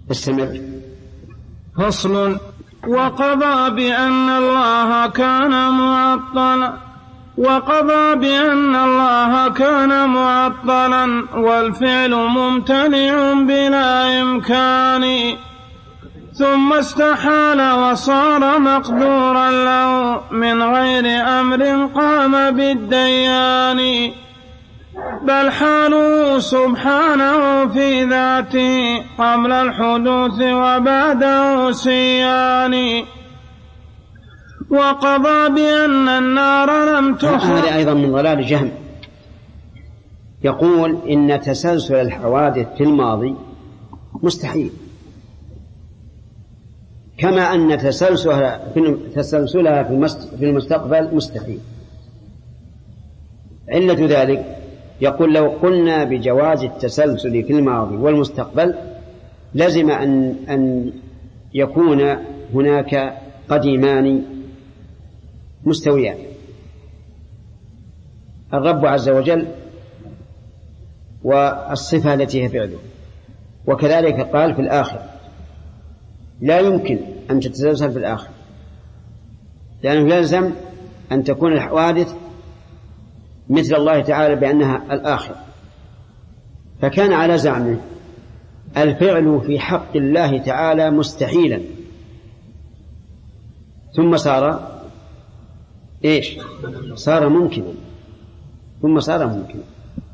استمر. فصل. وقضى بأن الله كان معطلا والفعل ممتنع بلا إمكان، ثم استحال وصار مقدورا له من غير أمر قام بالديان، بل حاله سبحانه في ذاته قبل الحدوث وبعده سيان. وقضى بأن النار لم تخلق. هذا أيضا من ضلال جهم، يقول إن تسلسل الحوادث في الماضي مستحيل، كما أن تسلسلها في المستقبل مستحيل. علة ذلك يقول لو قلنا بجواز التسلسل في الماضي والمستقبل لزم أن يكون هناك قديمان مستويان، الرب عز وجل والصفة التي هي فعله، وكذلك قال في الآخر لا يمكن أن تتسلسل في الآخر، لأنه يلزم أن تكون الحوادث مثل الله تعالى بأنها الآخر. فكان على زعمه الفعل في حق الله تعالى مستحيلا، ثم صار إيش؟ صار ممكنا، ثم صار ممكنا.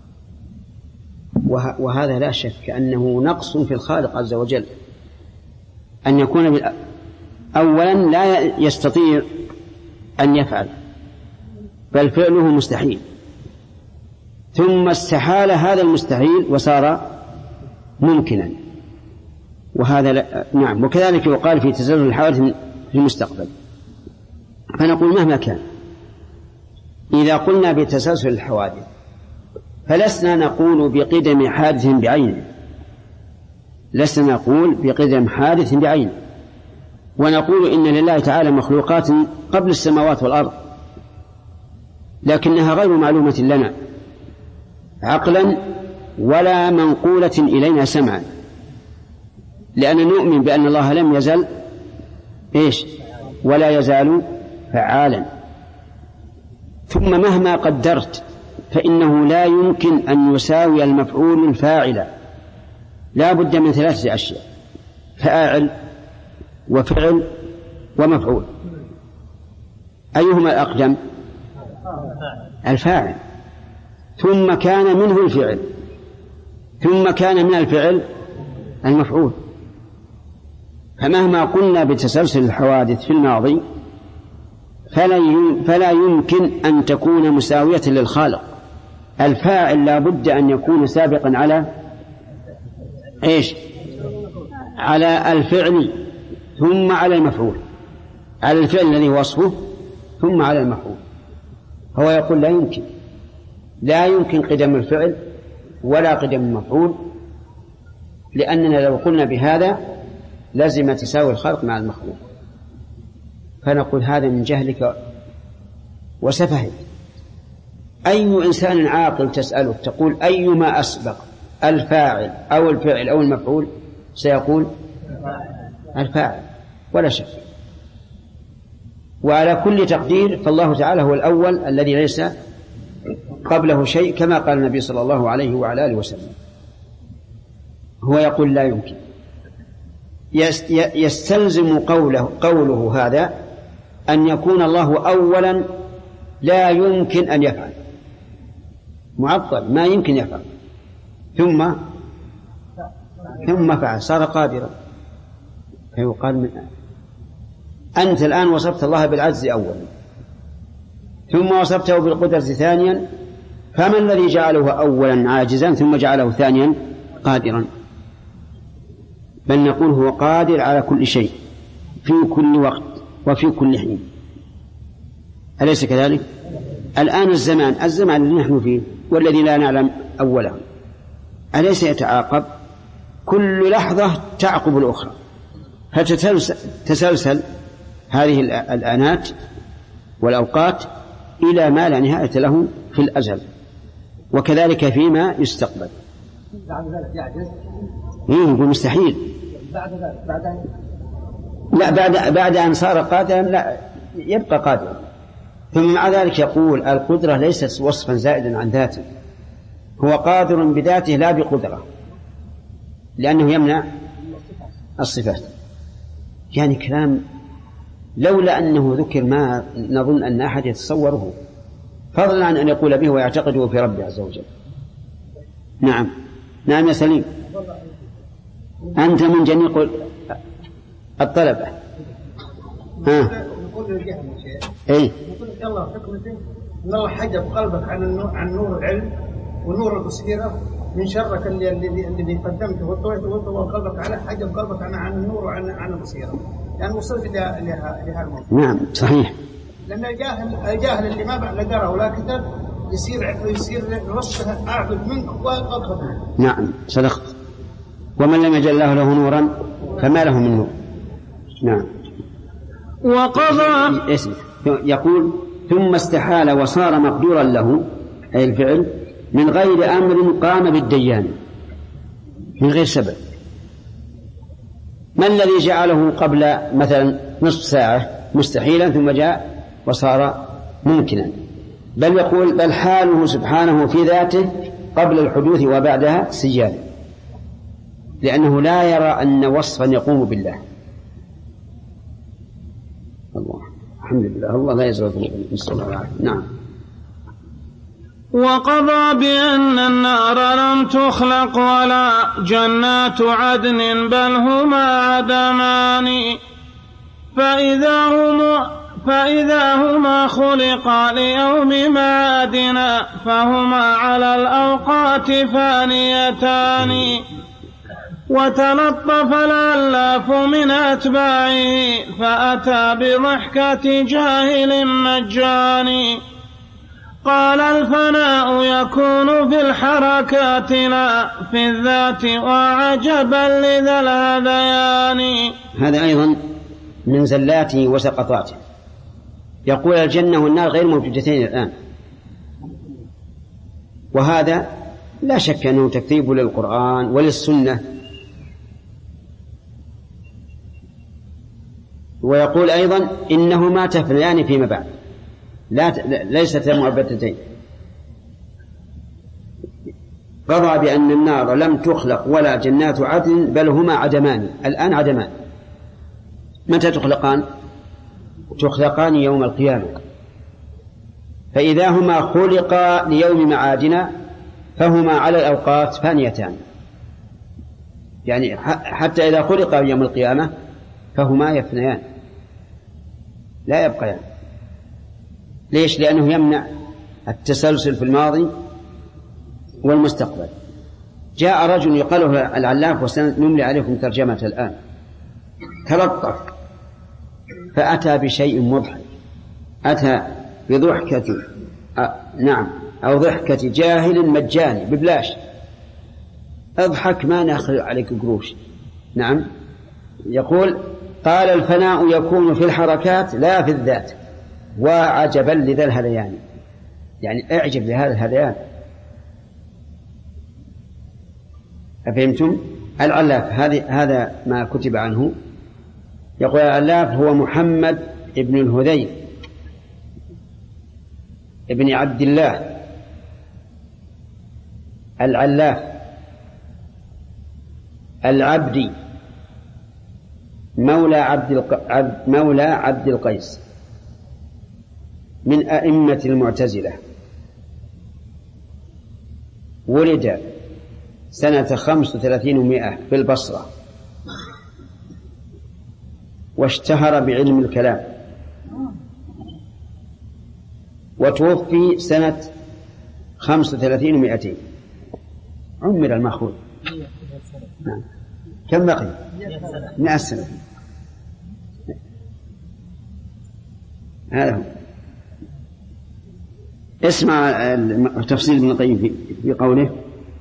وهذا لا شك أنه نقص في الخالق عز وجل، أن يكون أولا لا يستطيع أن يفعل، بل فعله مستحيل، ثم استحال هذا المستحيل وصار ممكنا، وهذا نعم. وكذلك يقال في تسلسل الحوادث في المستقبل. فنقول مهما كان إذا قلنا بتسلسل الحوادث فلسنا نقول بقدم حادث بعينه، لسنا نقول بقدم حادث بعينه، ونقول إن لله تعالى مخلوقات قبل السماوات والأرض لكنها غير معلومة لنا عقلا ولا منقولة إلينا سمعا، لأن نؤمن بأن الله لم يزل إيش ولا يزال فعالا. ثم مهما قدرت فإنه لا يمكن أن يساوي المفعول الفاعل، لا بد من ثلاثة أشياء: فاعل وفعل ومفعول. أيهما الأقدم؟ الفاعل، ثم كان منه الفعل، ثم كان من الفعل المفعول. فمهما قلنا بتسلسل الحوادث في الماضي فلا يمكن أن تكون مساوية للخالق. الفاعل لا بد أن يكون سابقا على إيش؟ على الفعل ثم على المفعول، على الفعل الذي وصفه ثم على المفعول. هو يقول لا يمكن قدم الفعل ولا قدم المفعول، لأننا لو قلنا بهذا لازم تساوي الخلق مع المخلوق. فنقول هذا من جهلك وسفهك. أي إنسان عاقل تسأله تقول أيما أسبق الفاعل أو الفعل أو المفعول سيقول الفاعل ولا شك. وعلى كل تقدير فالله تعالى هو الأول الذي ليس قبله شيء، كما قال النبي صلى الله عليه وعلى آله وسلم. هو يقول لا يمكن، يستلزم قوله هذا أن يكون الله أولا لا يمكن أن يفعل، معطل ما يمكن يفعل، ثم فعل صار قادرا. فيقال أنت الآن وصفت الله بالعجز أولا ثم وصفته بالقدرة ثانيا، فما الذي جعله أولا عاجزا ثم جعله ثانيا قادرا؟ بل نقول هو قادر على كل شيء في كل وقت وفي كل حين، أليس كذلك؟ الآن الزمان الذي نحن فيه والذي لا نعلم أوله أليس يتعاقب؟ كل لحظة تعقب الأخرى، فتتسلسل هذه الآنات والأوقات إلى ما لا نهاية له في الأزل، وكذلك فيما يستقبل. يقول مستحيل، بعد ذلك لا بعد أن صار قادرا لا يبقى قادرا. ثم مع ذلك يقول القدرة ليست وصفا زائدا عن ذاته، هو قادر بذاته لا بقدرة، لأنه يمنع الصفات. يعني كلام لولا أنه ذكر ما نظن أن أحد يتصوره، فضلا عن أن يقول به ويعتقده في ربه عز وجل. نعم يا سليم، أنت من جميع الطلبة. نقول للجهل يا شيخ، نقول لك الله حكمته أن الله حجب قلبك عن نور العلم ونور البصيرة من شرك الذي قدمته وطوى قلبك على حجب قلبك عن النور وعن البصيرة، يعني وصلت لهذا الموضوع. نعم صحيح. لأن الجاهل اللي ما بعد قرأ ولا كتب يصير نصه أعبد منك وأضبط منك. نعم صدقت. ومن لم يجعل الله له نورا فما له من نور. نعم. وقضى يقول ثم استحال وصار مقدورا له، أي الفعل، من غير أمر قام بالديان، من غير سبب. ما الذي جعله قبل مثلا نصف ساعة مستحيلا ثم جاء وصار ممكنا؟ بل يقول بل حاله سبحانه في ذاته قبل الحدوث وبعدها سجال، لأنه لا يرى أن وصفا يقوم بالله. الله الحمد لله، الله لا يزال ذنوبنا. نعم. وقضى بأن النار لم تخلق ولا جنات عدن بل هما عدمان، فإذا هما خلقا ليوم معادنا فهما على الأوقات فانيتان. وتلطف العلاف من أتباعه فأتى بضحكة جاهل مجاني. قال الفناء يكون في الحركات لا في الذات وعجبا لذا الهذيان. هذا أيضا من زلاته وسقطاته. يقول الجنة والنار غير موجودتين الآن، وهذا لا شك أنه تكذيب للقرآن وللسنة. ويقول أيضا إنهما تفنيان فيما بعد، ليست مؤبدتين. قضى بأن النار لم تخلق ولا جنات عدن بل هما عدمان. الآن عدمان. متى تخلقان؟ تخلقان يوم القيامة. فإذا هما خلقا ليوم معادنا فهما على الأوقات فانيتان، يعني حتى إذا خلقا يوم القيامة فهما يفنيان لا يبقيان. ليش؟ لأنه يمنع التسلسل في الماضي والمستقبل. جاء رجل يقاله العلاف وسنملي عليكم ترجمة الآن، تلطف فأتى بشيء مضحك، أتى بضحكة أو ضحكة جاهل مجاني ببلاش. اضحك ما نأخذ عليك قروش. نعم. يقول قال الفناء يكون في الحركات لا في الذات وعجبا لذا الهذيان، يعني اعجب لهذا الهذيان. أفهمتم؟ العلاف هذا ما كتب عنه. يقول العلاف هو محمد ابن الهذيل ابن عبد الله العلاف العبدي مولى عبد القيس من أئمة المعتزلة. ولد سنة 35 في البصرة، واشتهر بعلم الكلام، وتوفي سنة 35 عمر المأخوذ. كم بقي؟ 100 سنة. هذا هو. اسمع تفصيل ابن القيم في قوله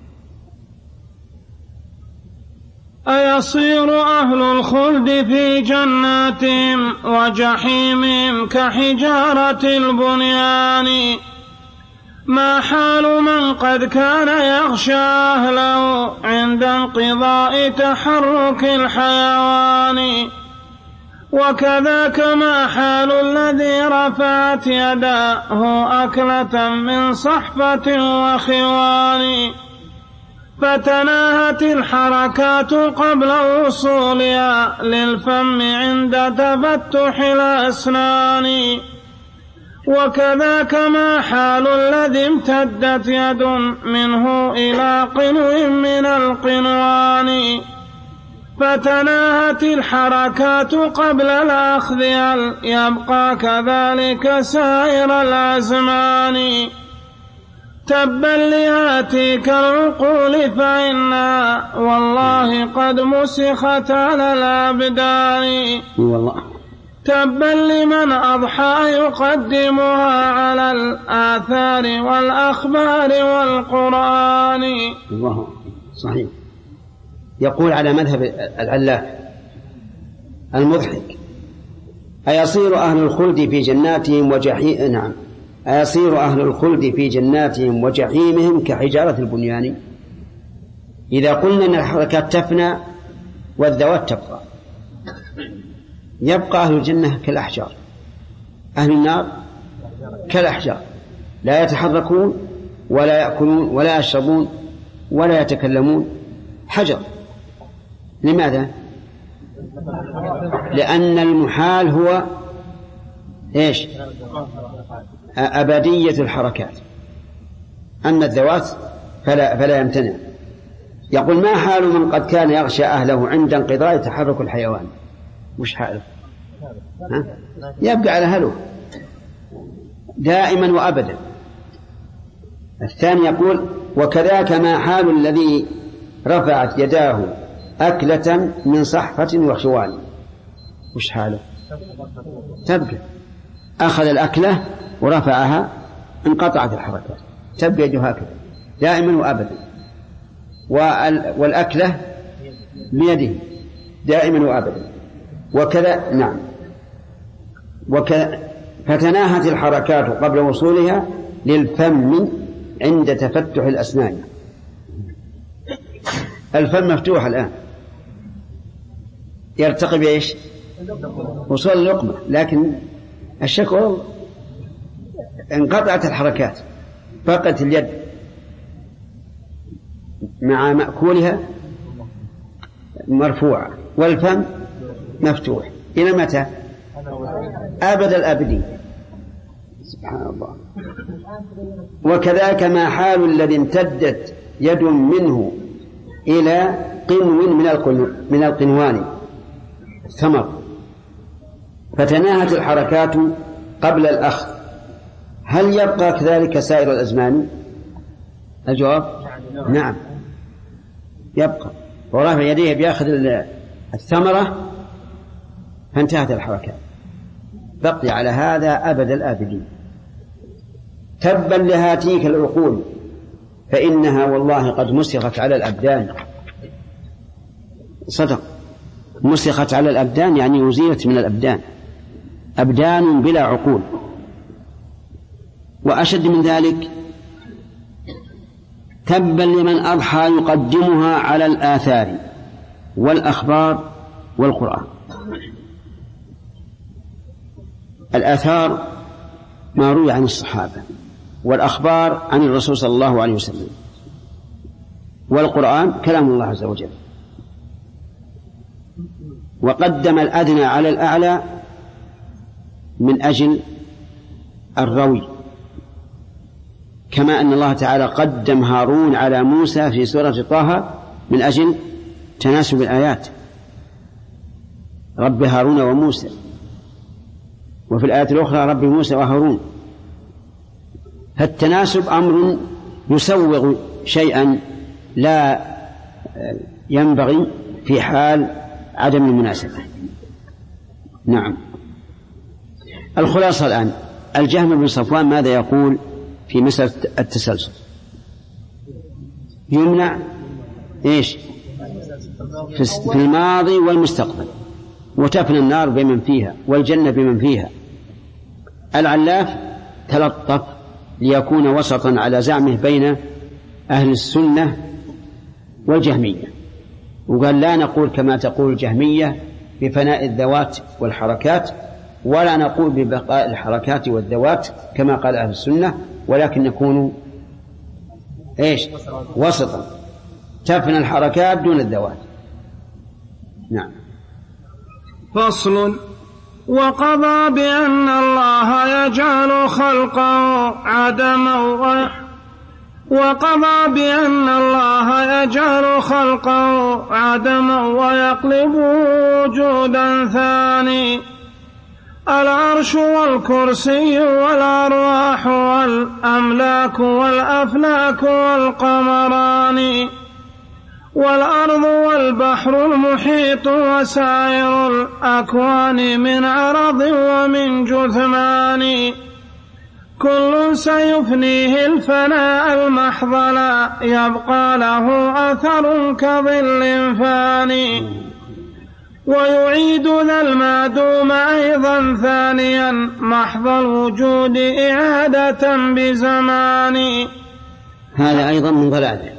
أيصير أهل الخلد في جناتهم وجحيمهم كحجارة البنيان ما حال من قد كان يغشى أهله عند انقضاء تحرك الحيوان؟ وكذاك ما حال الذي رفعت يداه أكلة من صحفة وخوان فتناهت الحركات قبل وصولها للفم عند تفتح الأسنان. وكذاك ما حال الذي امتدت يد منه إلى قنو من القنوان فتناهت الحركات قبل الأخذ يبقى كذلك سائر الأزمان. تبا لهاتيك العقول فإنها والله قد مسخت على الأبدان. تبا لمن أضحى يقدمها على الآثار والأخبار والقرآن. الله صحيح. يقول على مذهب العلاف المضحك: أيصير أهل الخلد في جناتهم وجحيم نعم أيصير أهل الخلد في جناتهم وجحيمهم كحجارة البنيان؟ إذا قلنا أن الحركات تفنى والذوات تبقى، يبقى أهل الجنة كالأحجار، أهل النار كالأحجار، لا يتحركون ولا يأكلون ولا يشربون ولا يتكلمون، حجر. لماذا؟ لأن المحال هو إيش؟ أبدية الحركات، أما الذوات فلا يمتنع. يقول: ما حال من قد كان يغشى أهله عند انقضاء تحرك الحيوان؟ مش حاله، يبقى على هله دائما وأبدا. الثاني يقول: وكذاك ما حال الذي رفعت يداه أكلة من صحفة وخوان؟ مش حاله، تبقى أخذ الأكلة ورفعها انقطعت الحركات، تبقى يده هكذا دائما وأبدا، والأكلة بيده دائما وأبدا. وكذا نعم فتناهت الحركات قبل وصولها للفم عند تفتح الأسنان. الفم مفتوح الآن، يرتقي بإيش؟ وصول اللقمة، لكن الشكوى انقطعت الحركات، بقت اليد مع مأكولها مرفوعة والفم مفتوح. إلى متى؟ أبد الآبدين. سبحان الله. وكذاك ما حال الذي امتدت يد منه إلى قنو من القنوان ثمر فتناهت الحركات قبل الأخذ، هل يبقى كذلك سائر الأزمان؟ الجواب: نعم يبقى، ورافع يديه بيأخذ الثمرة فانتهت الحركات، بقي على هذا أبد الآبدين. تبا لهاتيك العقول فإنها والله قد مسخت على الأبدان. صدق، مسخت على الأبدان يعني أزيلت من الأبدان، أبدان بلا عقول. وأشد من ذلك: تبا لمن أضحى يقدمها على الآثار والأخبار والقرآن. الآثار ما روي عن الصحابة، والأخبار عن الرسول صلى الله عليه وسلم، والقرآن كلام الله عز وجل. وقدم الأدنى على الأعلى من أجل الروي، كما أن الله تعالى قدم هارون على موسى في سورة طه من أجل تناسب الآيات، رب هارون وموسى، وفي الآية الأخرى رب موسى وهارون. فالتناسب أمر يسوغ شيئا لا ينبغي في حال عدم المناسبة. نعم. الخلاصة الآن: الجهم بن صفوان ماذا يقول في مسألة التسلسل؟ يمنع إيش؟ في الماضي والمستقبل، وتفنى النار بمن فيها والجنة بمن فيها. العلاف تلطف ليكون وسطا على زعمه بين أهل السنة والجهمية. وقال لا نقول كما تقول الجهمية بفناء الذوات والحركات، ولا نقول ببقاء الحركات والذوات كما قال أهل السنة، ولكن نكون وسطا، تفنى الحركات دون الذوات. نعم. فصل. وقضى بأن الله يجعل خلقه عدما ويقلب وجودا ثاني. العرش والكرسي والأرواح والأملاك والأفلاك والقمران والأرض والبحر المحيط وسائر الأكوان من عرض ومن جثمان، كل سيفنيه الفناء المحض لا يبقى له أثر كظل فاني، ويعيد ذا المعدوم أيضا ثانيا محض الوجود إعادة بزمان. هذا أيضا من ضلاله.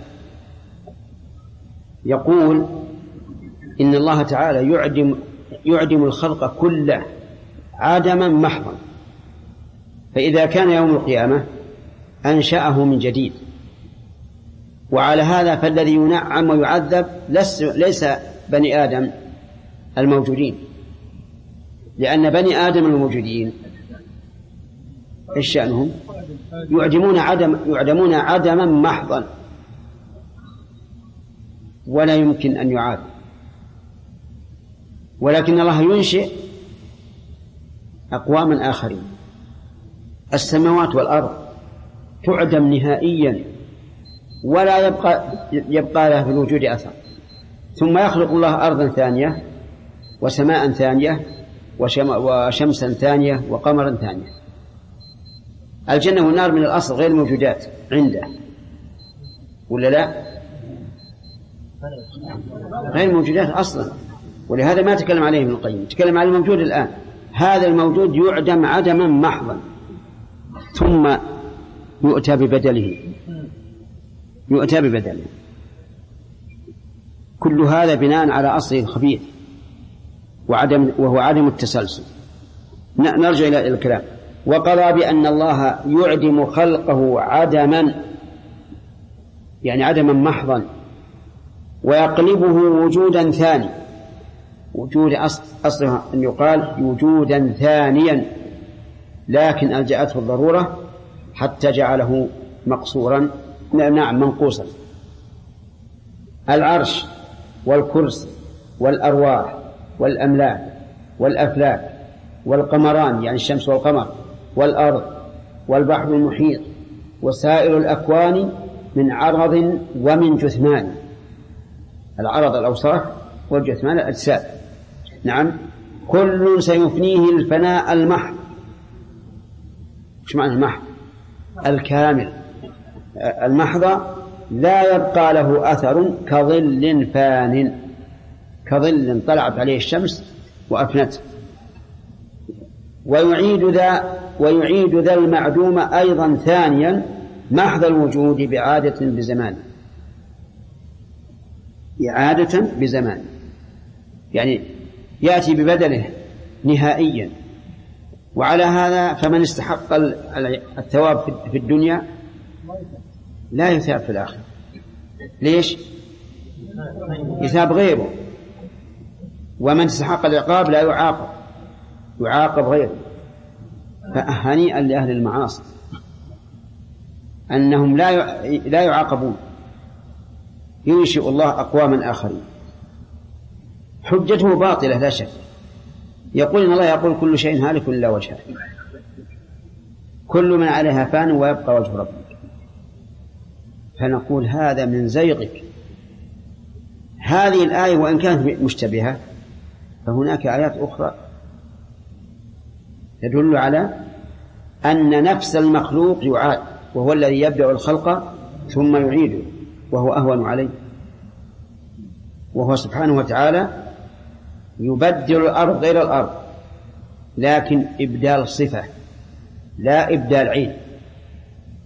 يقول إن الله تعالى يعدم الخلق كله عدما محضا، فإذا كان يوم القيامة أنشأه من جديد. وعلى هذا فالذي ينعم ويعذب ليس بني آدم الموجودين، لأن بني آدم الموجودين إيش شأنهم؟ يعدمون عدما محضا ولا يمكن أن يعاد. ولكن الله ينشئ أقواما آخرين. السماوات والأرض تعدم نهائيا ولا يبقى لها في الوجود أثر، ثم يخلق الله أرضا ثانية وسماء ثانية وشمسا ثانية وقمرا ثانية. الجنة والنار من الأصل غير موجودات عنده، ولا لا؟ غير موجودات أصلا، ولهذا ما تكلم عليه ابن القيم، تكلم على الموجود الآن. هذا الموجود يعدم عدما محضا ثم يؤتى ببدله. كل هذا بناء على أصله الخبيث وهو عدم التسلسل. نرجع إلى الكلام. وقضى بأن الله يعدم خلقه عدما، يعني عدما محضا، ويقلبه وجودا ثاني. وجود أصلها أن يقال وجودا ثانيا، لكن ألجأته الضرورة حتى جعله مقصورا، منقوصا. العرش والكرسي والأرواح والأملاك والأفلاك والقمران، يعني الشمس والقمر، والأرض والبحر المحيط وسائر الأكوان من عرض ومن جثمان. العرض الأوصاف والجثمان الأجساد. نعم. كل سيفنيه الفناء المحض. ايش معنى المحض؟ الكامل. المحض لا يبقى له أثر كظل فان، كظل طلعت عليه الشمس وأفنته. ويعيد ذا المعدوم أيضا ثانيا محض الوجود بإعادة بزمان. إعادة بزمان يعني يأتي ببدله نهائيا. وعلى هذا فمن استحق الثواب في الدنيا لا يثاب في الآخرة. ليش؟ يثاب غيره. ومن استحق العقاب لا يعاقب غيره. فهنيئا لأهل المعاصي أنهم لا يعاقبون. ينشئ الله أقواما آخرين. حجته باطلة لا شك. يقول إن الله يقول كل شيء هالك إلا وجهه، كل من عليها فان ويبقى وجه ربك. فنقول هذا من زيغك. هذه الآية وإن كانت مشتبهة فهناك آيات أخرى تدل على أن نفس المخلوق يعاد، وهو الذي يبدأ الخلق ثم يعيده، وهو أهون عليه. وهو سبحانه وتعالى يبدل الأرض غير الأرض، لكن إبدال صفة لا إبدال عين.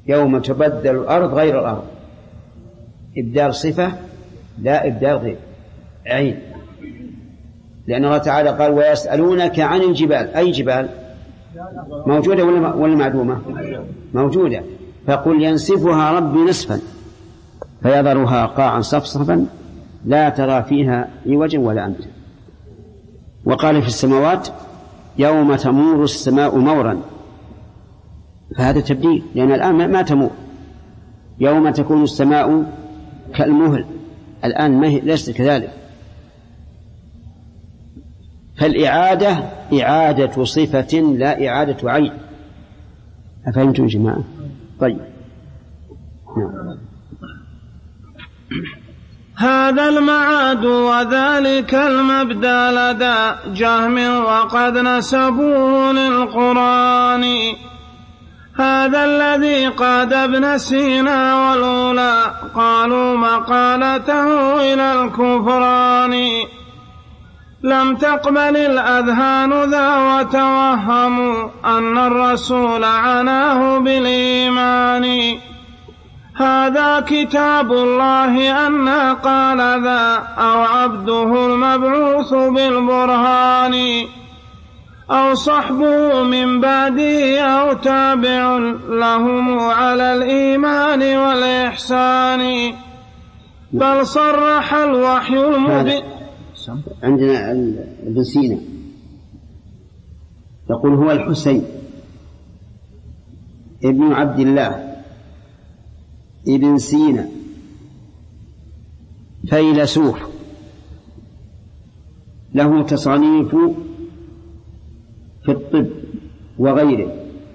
يوم تبدل الأرض غير الأرض، إبدال صفة لا إبدال غير عين، لأن الله تعالى قال ويسألونك عن الجبال. أي جبال؟ موجودة ولا معدومة؟ موجودة. فقل ينسفها ربي نسفا فيذرها قاعا صفصفا لا ترى فيها عوجا ولا أمتا. وقال في السماوات يوم تمور السماء مورا، فهذا تبديل، لأن الآن ما تمور. يوم تكون السماء كالمهل، الآن ما هي ليست كذلك. فالإعادة إعادة صفة لا إعادة عين. أفهمتم يا جماعة؟ طيب. هذا المعاد وذلك المبدى لدى جهم وقد نسبوه للقرآن. هذا الذي قاد ابن سينا والأولى قالوا مقالته إلى الكفران. لم تقبل الأذهان ذا وتوهموا أن الرسول عناه بالإيمان. هذا كتاب الله أن قال ذا أو عبده المبعوث بالبرهان أو صحبه من بعده أو تابع لهم على الإيمان والإحسان. بل صرح الوحي المبين. عندنا ابن سينا يقول هو الحسين ابن عبد الله ابن سينا فيلسوف له تصانيف في الطب وغيره.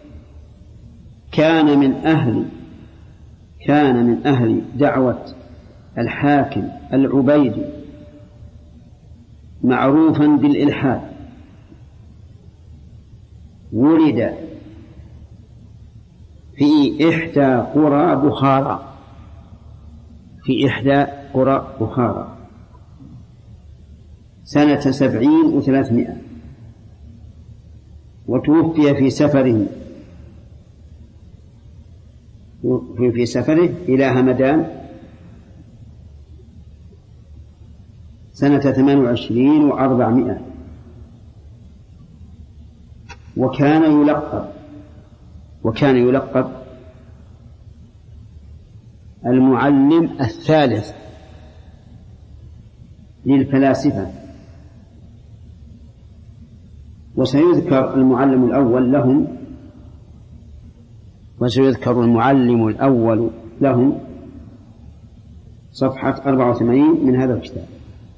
كان من أهل دعوة الحاكم العبيدي معروفا بالإلحاد. ولد في إحدى قرى بخارى سنة 70 و300، وتوفي في سفره إلى همدان سنة 28 و400. وكان يلقب المعلم الثالث للفلاسفة. وسيذكر المعلم الأول لهم صفحة 84 من هذا الكتاب.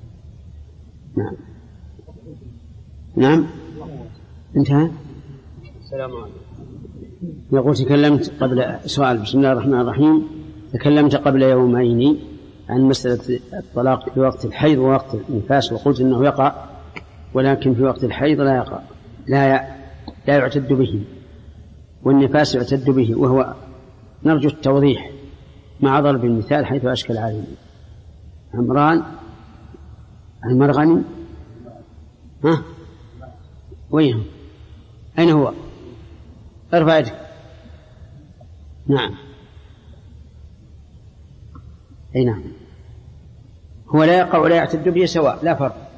نعم انتهى. السلام عليكم. يقول تكلمت قبل سؤال. بسم الله الرحمن الرحيم. تكلمت قبل يومين عن مسألة الطلاق في وقت الحيض ووقت النفاس، وقلت إنه يقع، ولكن في وقت الحيض لا يقع، لا يعتد به، والنفاس يعتد به، وهو نرجو التوضيح مع ضرب المثال حيث أشكل عليه. عمران المرغني وين؟ أين هو؟ ارفع يدك. نعم أي نعم. هو لا يقع ولا يعتد به سواء، لا فرق.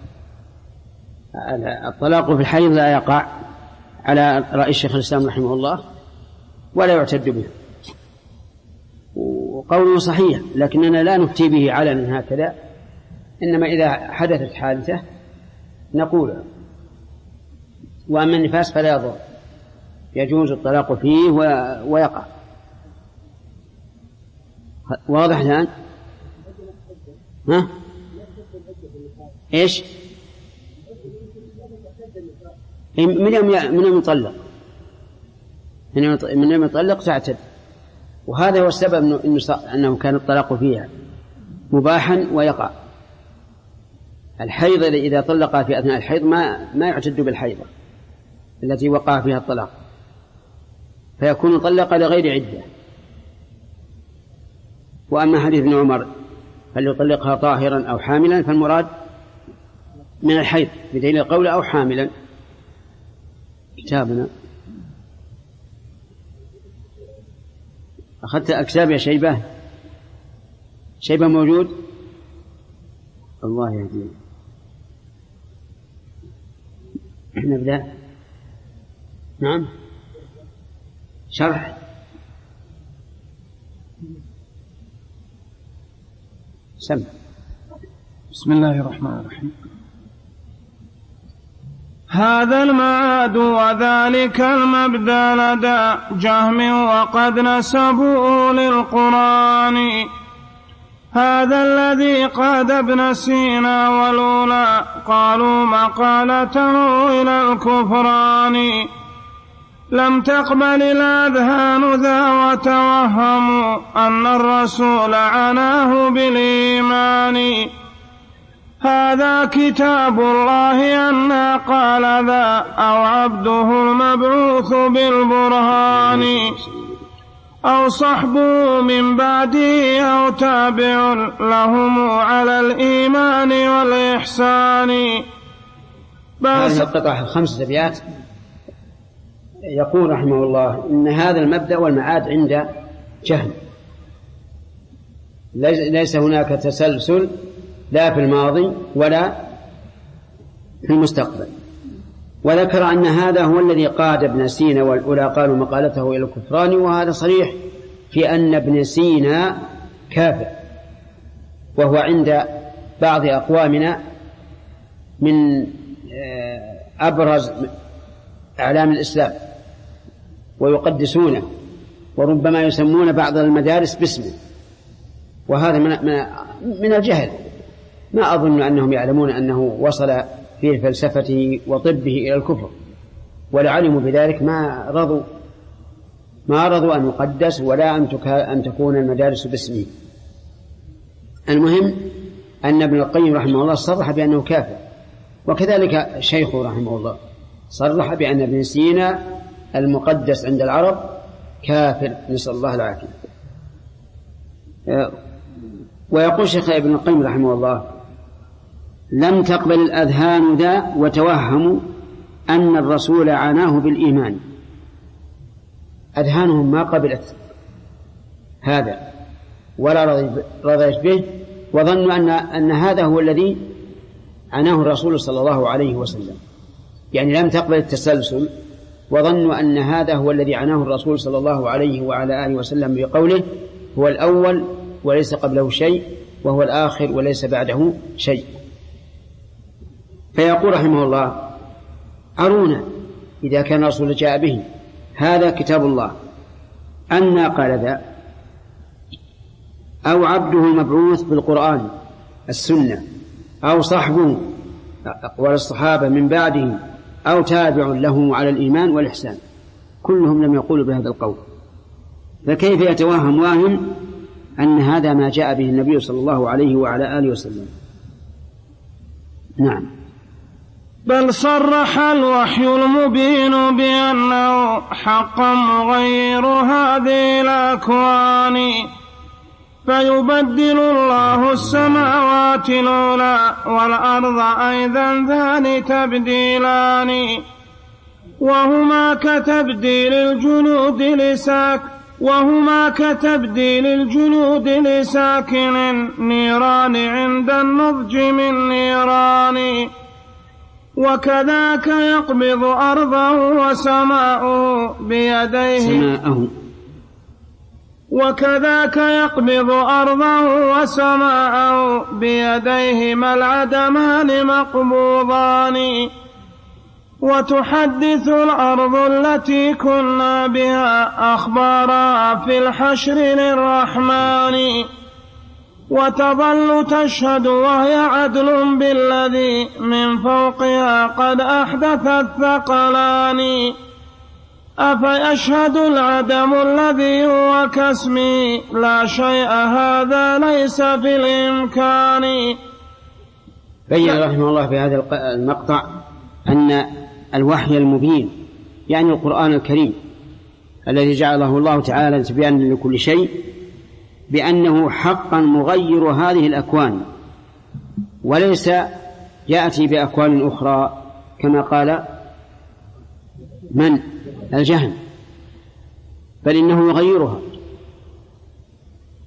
الطلاق في الحيض لا يقع على رأي الشيخ الإسلام رحمه الله ولا يعتد به، وقوله صحيح، لكننا لا نفتي به علنا هكذا، إنما إذا حدثت حادثة نقول. وأما النفاس فلا يضر، يجوز الطلاق فيه ويقع. واضح الآن؟ إيش؟ من يوم يطلق، من يوم يطلق تعتد. وهذا هو السبب أنه كان الطلاق فيها مباحا ويقع. الحيض إذا طلق في أثناء الحيض ما يعتد بالحيضة التي وقع فيها الطلاق، فيكون طلق لغير عدة. وأما حديث ابن عمر هل يطلقها طاهرا أو حاملا، فالمراد من الحيض بدليل القول أو حاملا. كتابنا أخذت الأكتاب يا شيبة؟ شيبة موجود؟ الله يهديه. نبدأ. نعم شرح. سمع. بسم الله الرحمن الرحيم. هذا المعاد وذلك المبدأ لدى جهم وقد نسبوا للقرآن. هذا الذي قاد ابن سينا والأولى قالوا مقالته إلى الكفران. لم تقبل الأذهان ذا وتوهموا أن الرسول عناه بالإيمان. هذا كتاب الله أن قال ذا أو عبده المبعوث بالبرهان أو صحبه من بعده أو تابع لهم على الإيمان والإحسان. هذه القطعة 5 أبيات يقول رحمه الله إن هذا المبدأ والمعاد عند جهم، ليس هناك تسلسل لا في الماضي ولا في المستقبل. وذكر أن هذا هو الذي قاد ابن سينا والأولى قالوا مقالته إلى الكفران، وهذا صريح في أن ابن سينا كافر، وهو عند بعض أقوامنا من أبرز أعلام الإسلام ويقدسونه، وربما يسمون بعض المدارس باسمه، وهذا من الجهل. ما أظن أنهم يعلمون أنه وصل في فلسفته وطبه إلى الكفر، ولعلموا بذلك ما رضوا أن يقدس ولا أن تكون المدارس باسمه. المهم أن ابن القيم رحمه الله صرح بأنه كافر، وكذلك شيخه رحمه الله صرح بأن ابن سينا المقدس عند العرب كافر، نسأل الله العافية. ويقول شيخ ابن القيم رحمه الله لم تقبل الأذهان ذا وتوهموا أن الرسول عناه بالإيمان. أذهانهم ما قبلت هذا ولا رضيت به، وظنوا أن هذا هو الذي عناه الرسول صلى الله عليه وسلم، يعني لم تقبل التسلسل، وظنوا أن هذا هو الذي عناه الرسول صلى الله عليه وعلى آله وسلم بقوله هو الأول وليس قبله شيء، وهو الآخر وليس بعده شيء. فيقول رحمه الله أرونا إذا كان الرسول جاء به هذا كتاب الله أن قال ذا أو عبده المبعوث بالقرآن السنة أو صحبه أقوال الصحابة من بعده أو تابع له على الإيمان والإحسان، كلهم لم يقولوا بهذا القول، فكيف يتوهم واهم أن هذا ما جاء به النبي صلى الله عليه وعلى آله وسلم؟ نعم. بل صرح الوحي المبين بأنه حقا مغير هذه الأكوان، فيبدل الله السماوات الأولى والأرض أيضا ذان تبديلان، وهما كتبديل الجنود لساكن النيران عند النضج من نيران. وكذاك يقبض أرضه وسماؤه بيديه بيديهما العدمان مقبوضان. وتحدث الأرض التي كنا بها أخبارها في الحشر للرحمن، وتظل تشهد وهي عدل بالذي من فوقها قد أحدث الثقلان. أفيشهد العدم الذي هو كاسمي لا شيء هذا ليس في الإمكان. بين رحمه الله في هذا المقطع أن الوحي المبين يعني القرآن الكريم الذي جعله الله تعالى تبيانا لكل شيء بأنه حقا مغير هذه الأكوان، وليس يأتي بأكوان أخرى كما قال من الجهم، بل إنه يغيرها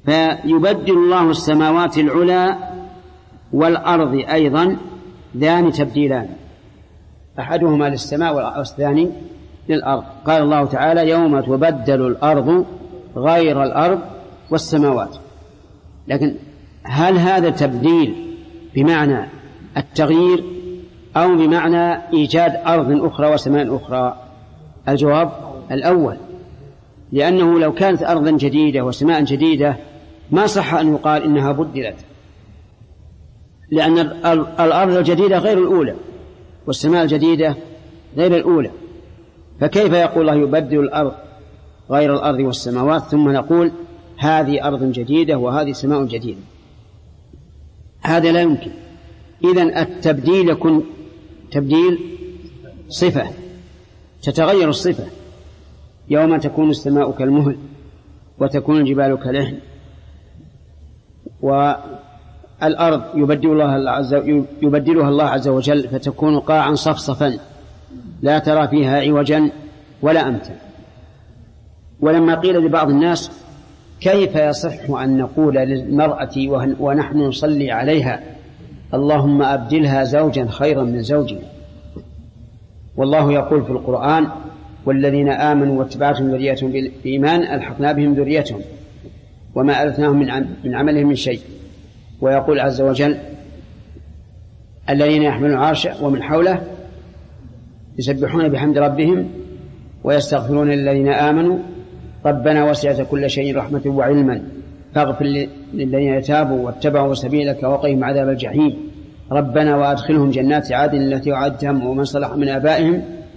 فيبدل الله السماوات العلى والأرض أيضا ذان تبديلان، أحدهما للسماء والثاني للأرض. قال الله تعالى يوم تبدل الأرض غير الأرض والسماوات. لكن هل هذا تبديل بمعنى التغيير أو بمعنى إيجاد أرض أخرى وسماء أخرى؟ الجواب الأول، لأنه لو كانت أرضا جديدة وسماء جديدة ما صح أن يقال إنها بدلت، لأن الأرض الجديدة غير الأولى والسماء الجديدة غير الأولى، فكيف يقول الله يبدل الأرض غير الأرض والسماوات ثم نقول هذه أرض جديدة وهذه سماء جديدة؟ هذا لا يمكن. إذن التبديل يكون تبديل صفة، تتغير الصفة، يوم تكون السماء كالمهل وتكون الجبال كالعهن، والأرض يبدلها الله عز وجل فتكون قاعا صفصفا لا ترى فيها عوجا ولا أمتا. ولما قيل لبعض الناس كيف يصح أن نقول للمرأة ونحن نصلي عليها اللهم أبدلها زوجا خيرا من زوجها، والله يقول في القرآن والذين آمنوا واتبعتهم ذريتهم بإيمان ألحقنا بهم ذريتهم وما ألتناهم من عملهم من شيء، ويقول عز وجل الذين يحملون العرش ومن حوله يسبحون بحمد ربهم ويستغفرون للذين آمنوا ربنا وسعت كل شيء رحمة وعلما فاغفر للذين تابوا واتبعوا سبيلك وقهم عذاب الجحيم ربنا وأدخلهم جنات عدن التي وعدتهم ومن صلح من آبائهم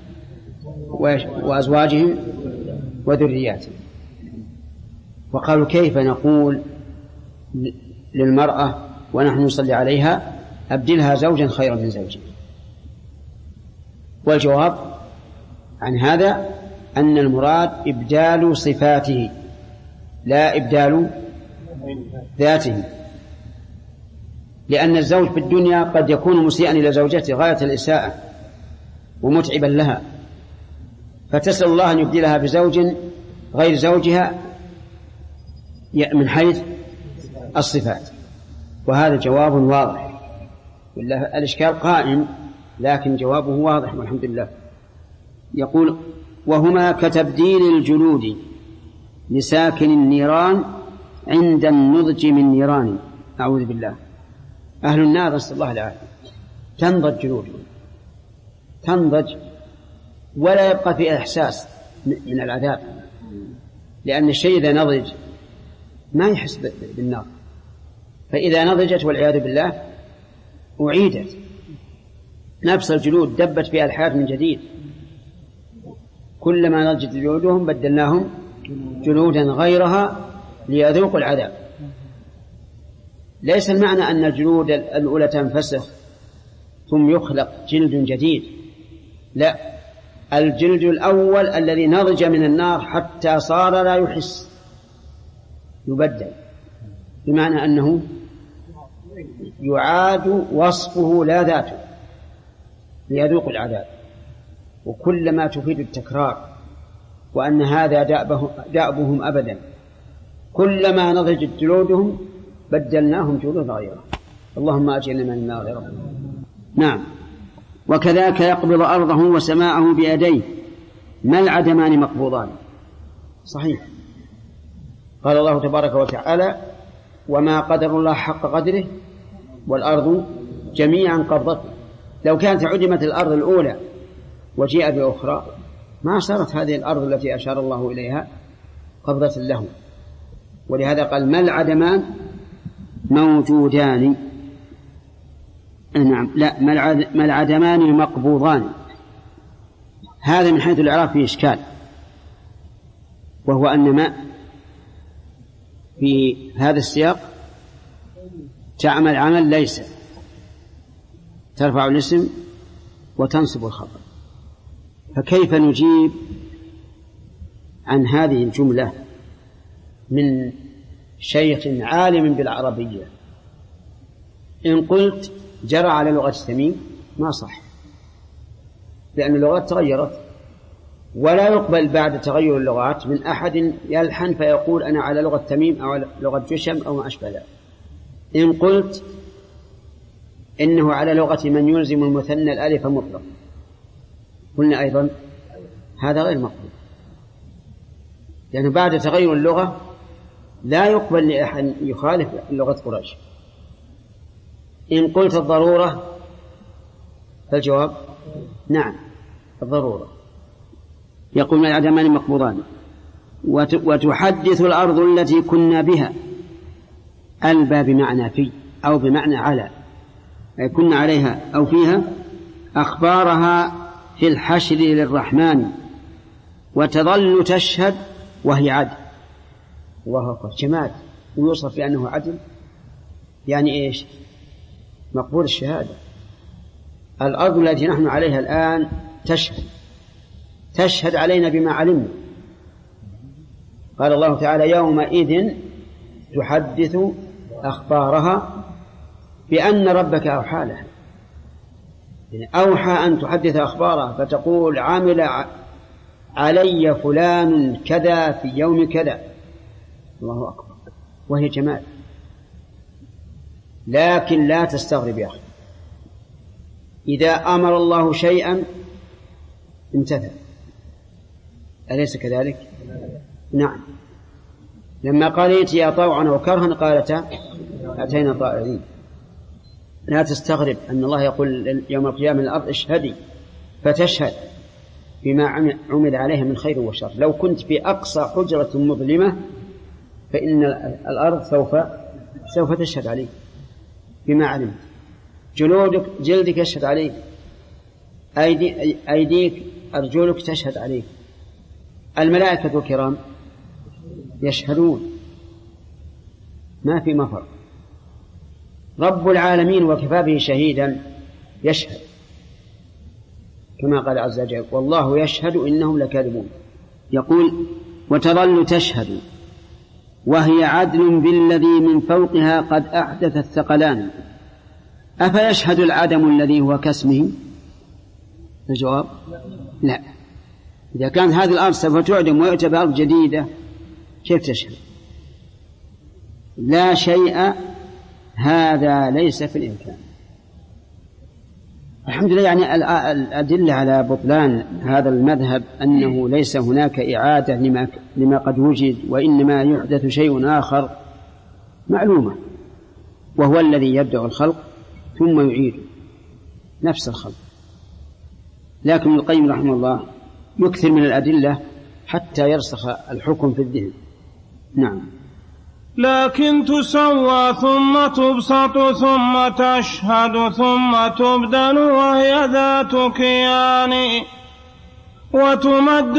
وأزواجهم وذرياتهم. وقالوا كيف نقول للمرأة ونحن نصلي عليها أبدلها زوجا خيرا من زوجها؟ والجواب عن هذا أن المراد إبدال صفاته لا إبدال ذاته، لأن الزوج في الدنيا قد يكون مسيئا إلى زوجته غاية الإساءة ومتعبا لها، فتسأل الله أن يبدلها بزوج غير زوجها من حيث الصفات. وهذا جواب واضح، الإشكال قائم لكن جوابه واضح والحمد لله. يقول وهما كتبديل الجلود لساكن النيران عند النضج من نيران. أعوذ بالله. أهل النار نسأل الله العافية تنضج جلودهم، تنضج ولا يبقى في إحساس من العذاب، لأن الشيء إذا نضج ما يحس بالنار، فإذا نضجت والعياذ بالله أعيدت نفس الجلود دبت فيها الحياة من جديد. كلما نضجت جلودهم بدلناهم جلودا غيرها ليذوقوا العذاب. ليس المعنى أن الجلود الأولى تنفسخ ثم يخلق جلد جديد، لا، الجلد الأول الذي نضج من النار حتى صار لا يحس يبدل، بمعنى أنه يعاد وصفه لا ذاته ليذوق العذاب. وكلما تفيد التكرار وأن هذا دأبهم أبدا، كلما نضجت جلودهم بدلناهم جلود غيرها. اللهم أجلنا من النار يا رب. نعم. وكذاك يقبض أرضه وسماءه بيديه ما العدمان مقبوضان. صحيح. قال الله تبارك وتعالى وما قدر الله حق قدره والأرض جميعا قبضته. لو كانت عدمت الأرض الأولى وجيء بأخرى ما صارت هذه الأرض التي أشار الله إليها قبضة له. ولهذا قال ما العدمان موجودان. نعم، لا، ما العدمان مقبوضان. هذا من حيث الإعراب فيه إشكال، وهو أن ما في هذا السياق تعمل عمل ليس، ترفع الاسم وتنصب الخبر، فكيف نجيب عن هذه الجملة من شيخ عالم بالعربية؟ إن قلت جرى على لغة تميم ما صح، لأن اللغات تغيرت ولا يقبل بعد تغير اللغات من أحد يلحن فيقول أنا على لغة تميم أو على لغة جشم أو ما أشبه ذلك. إن قلت إنه على لغة من يلزم المثنى الألف مطلق قلنا أيضا هذا غير مقبول، لأنه بعد تغير اللغة لا يقبل لأحد يخالف لغة قريش. إن قلت الضرورة فالجواب نعم الضرورة. يقول العدمان مقبوضان. وتحدث الأرض التي كنا بها، ألبى بمعنى في أو بمعنى على، أي كنا عليها أو فيها، أخبارها في الحشر للرحمن وتظل تشهد وهي عدل. وهو جمال ويوصف بأنه عدل، يعني إيش؟ مقبول الشهادة. الأرض التي نحن عليها الآن تشهد علينا بما علمنا. قال الله تعالى يومئذ تحدث أخبارها بأن ربك أوحى لها، يعني أوحى أن تحدث أخبارها فتقول عمل علي فلان كذا في يوم كذا. الله أكبر، وهي جمال. لكن لا تستغرب يا أخي، إذا أمر الله شيئا امتثل، أليس كذلك؟ نعم. لما قال ائتيا طوعا وكرها قالتا أتينا طائعين. لا تستغرب أن الله يقول يوم القيامة الأرض اشهدي فتشهد بما عمل عليها من خير وشر. لو كنت في أقصى حجرة مظلمة فإن الأرض سوف تشهد عليك بما علمت. جلدك يشهد عليك، أيديك أرجلك تشهد عليك، الملائكة الكرام يشهدون، ما في مفر. رب العالمين وكفى به شهيدا يشهد، كما قال عز وجل والله يشهد إنهم لكاذبون. يقول وتظل تشهد وهي عدل بالذي من فوقها قد أحدث الثقلان، أفيشهد العدم الذي هو كاسمه؟ الجواب لا. إذا كانت هذه الأرض سوف تعدم ويؤتى بأرض جديدة كيف تشهد؟ لا شيء، هذا ليس في الإمكان. الحمد لله. يعني الأدلة على بطلان هذا المذهب أنه ليس هناك إعادة لما قد وجد وإنما يحدث شيء آخر معلومة، وهو الذي يبدأ الخلق ثم يعيد نفس الخلق. لكن ابن القيم رحمه الله يكثر من الأدلة حتى يرسخ الحكم في الذهن. نعم. لكن تسوى ثم تبسط ثم تشهد ثم تبدل وهي ذات كيان، وتمد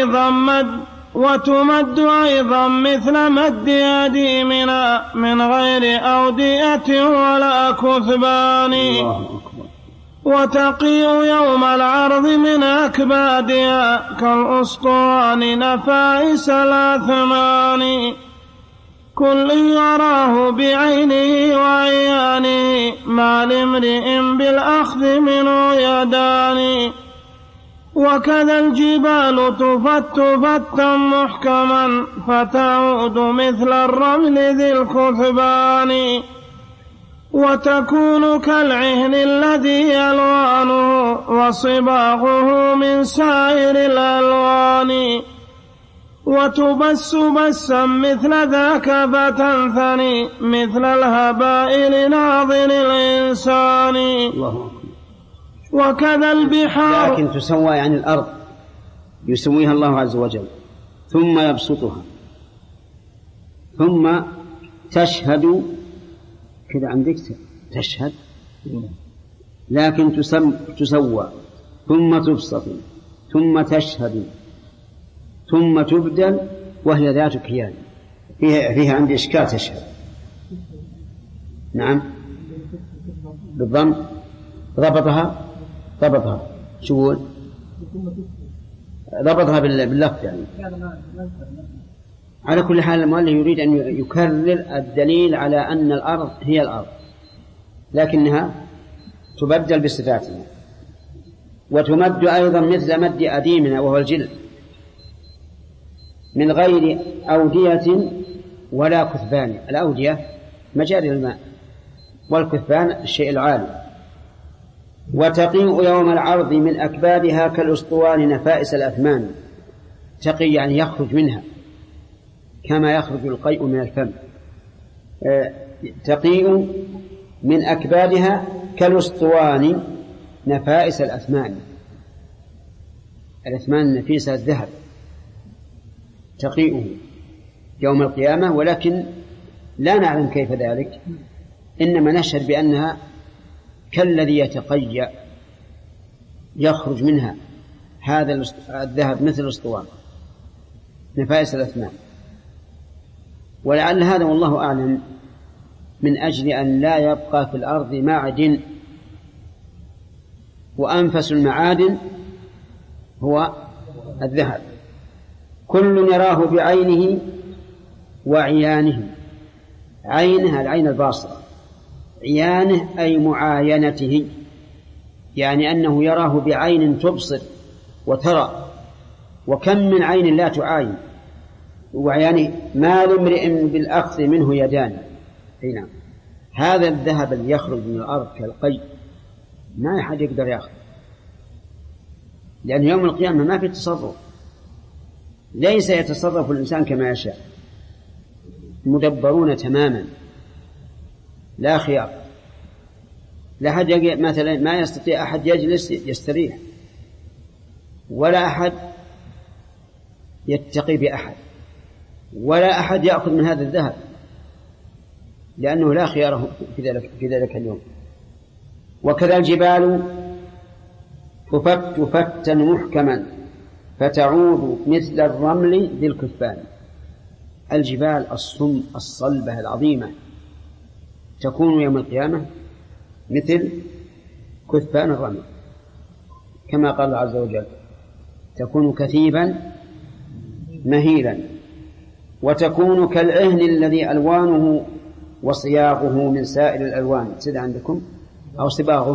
أيضا مثل مد أديمنا من غير أودية ولا كثبان، وتقي يوم العرض من أكبادها كالأسطوان نفائس الأثمان، كل يراه بعينه وعيانه ما لامرئ بالأخذ منه يدان، وكذا الجبال تفت فتا محكما فتعود مثل الرمل ذي الكثبان، وتكون كالعهن الذي ألوانه وصباغه من سائر الألوان، وتبس بسا مثل ذاك فتنثني مثل الهباء لناظر الإنسان. وكذا البحار. لكن تسوى عن الأرض يسويها الله عز وجل ثم يبسطها ثم تشهد كذا عندك تشهد، لكن تسوى ثم تبسط ثم تشهد ثم تبدل وهي ذات كيان. فيها عندي إشكال تشهد. نعم بالضم ضبطها شو ضبطها باللفظ يعني. على كل حال المؤلف يريد أن يكرر الدليل على أن الأرض هي الأرض لكنها تبدل بصفاتها. وتمد أيضا مثل مد أديمنا وهو الجلد من غير أودية ولا كثبان. الأودية مجاري الماء، والكثبان الشيء العالي. وتقيء يوم العرض من أكبادها كالأسطوان نفائس الأثمان. تقي يعني يخرج منها كما يخرج القيء من الفم. تقيء من أكبادها كالأسطوان نفائس الأثمان. الأثمان النفيسة الذهب تقيئه يوم القيامة، ولكن لا نعلم كيف ذلك، إنما نشهد بأنها كالذي يتقيأ يخرج منها هذا الذهب مثل الأسطوان نفائس الأثمان. ولعل هذا والله أعلم من أجل أن لا يبقى في الأرض معدن، وأنفس المعادن هو الذهب. كل يراه بعينه وعيانه. عينه العين الباصرة، عيانه أي معاينته، يعني أنه يراه بعين تبصر وترى، وكم من عين لا تعاين. وعيانه ما لامرئ بالأخذ منه يدان. نعم، هذا الذهب اللي يخرج من الأرض كالقي ما أحد يقدر يأخذ، لأن يوم القيامة ما في تصرف، ليس يتصرف الإنسان كما يشاء، مدبرون تماما لا خيار. لا أحد مثلا ما يستطيع أحد يجلس يستريح، ولا أحد يتقي بأحد، ولا أحد يأخذ من هذا الذهب، لأنه لا خياره في ذلك اليوم. وكذا الجبال تفت فتا محكما فتعود مثل الرمل ذي الكثبان. الجبال الصم الصلبة العظيمة تكون يوم القيامة مثل كثبان الرمل، كما قال الله عز وجل: تكون كثيبا مهيلا. وتكون كالعهن الذي ألوانه وصياغه من سائر الألوان. سيد عندكم أو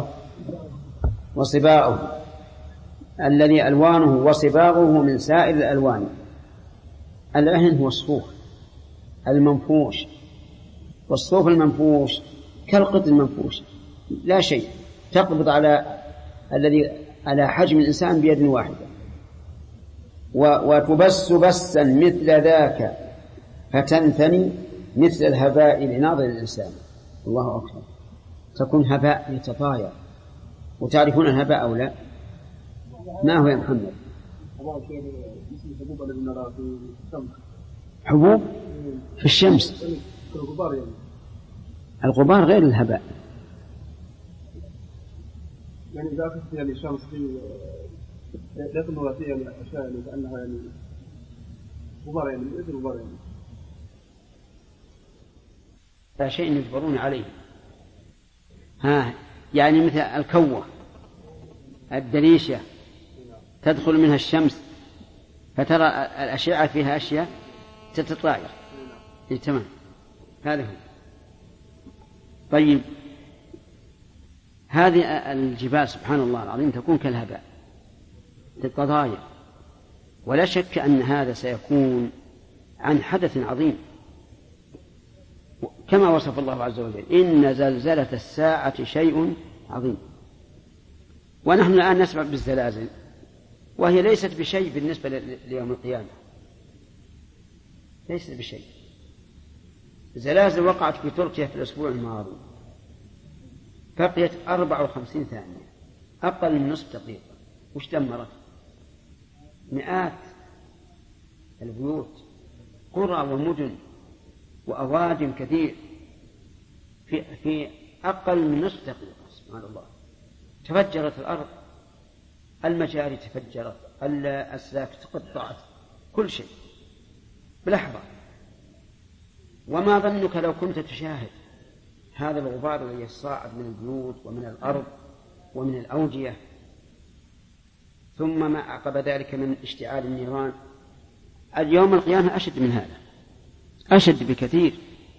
وصباغه الذي ألوانه وصباغه من سائر الألوان. العهن هو الصوف المنفوش، والصوف المنفوش كالقطن المنفوش لا شيء، تقبض على حجم الإنسان بيد واحدة. وتبس بسا مثل ذاك فتنثني مثل الهباء لناظر الإنسان. الله أكبر. تكون هباء يتطاير. وتعرفون الهباء أو لا؟ ما هو يا محمد؟ حبوب في الشمس. الغبار غير الهباء. يعني إذا أخذت يعني الشمس في لا تنظر فيها من الأشياء يعني كأنها يعني غبار، يعني مثل غبار يعني. لا شيء يجبرون عليه. يعني مثل الكوة الدريشة تدخل منها الشمس فترى الأشعة فيها أشياء تتطاير. تمام، هذا هو. طيب، هذه الجبال سبحان الله العظيم تكون كالهباء تتطاير، ولا شك أن هذا سيكون عن حدث عظيم كما وصف الله عز وجل: إن زلزلة الساعة شيء عظيم. ونحن الآن نسمع بالزلازل وهي ليست بشيء بالنسبة ليوم القيامة، ليست بشيء. زلازل وقعت في تركيا في الأسبوع الماضي بقيت 54 ثانية، أقل من نصف دقيقة، وش دمرت؟ مئات البيوت، قرى ومدن وأوادم كثير في أقل من نصف دقيقة. سبحان الله. تفجرت الأرض، المجاري تفجرت، الأسلاك تقطعت، كل شيء بلحظة. وما ظنك لو كنت تشاهد هذا الغبار الذي يصاعد من البيوت ومن الأرض ومن الأودية، ثم ما عقب ذلك من اشتعال النيران. اليوم القيامة أشد من هذا، أشد بكثير.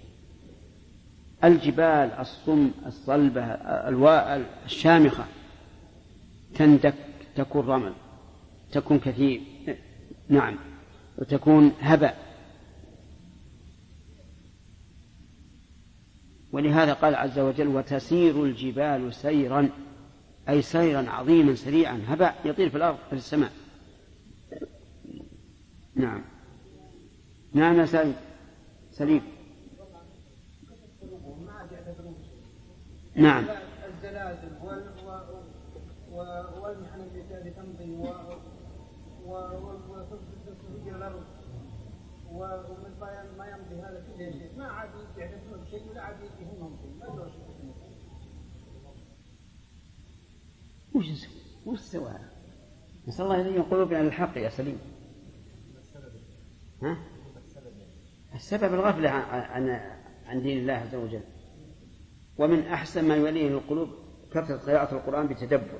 الجبال الصم الصلبة الشامخة تندك، تكون رمل، تكون كثير. نعم. وتكون هباء. ولهذا قال عز وجل وتسير الجبال سيرا، أي سيرا عظيما سريعا، هباء يطير في الأرض في السماء. نعم نعم يا سليم. نعم الزلازل والمحن التي تمضي وتفجر الأرض ومن ما يمضي هذا كله شيء ما عاد يعتبرون شيء ولا عاد يهمهم شيء. وش سوى؟ نسأل الله أن يقولوا على الحق يا سليم. ها؟ السبب الغفلة عن دين الله عز وجل. ومن أحسن ما يوليه القلوب كثرة قراءة القرآن بتدبر.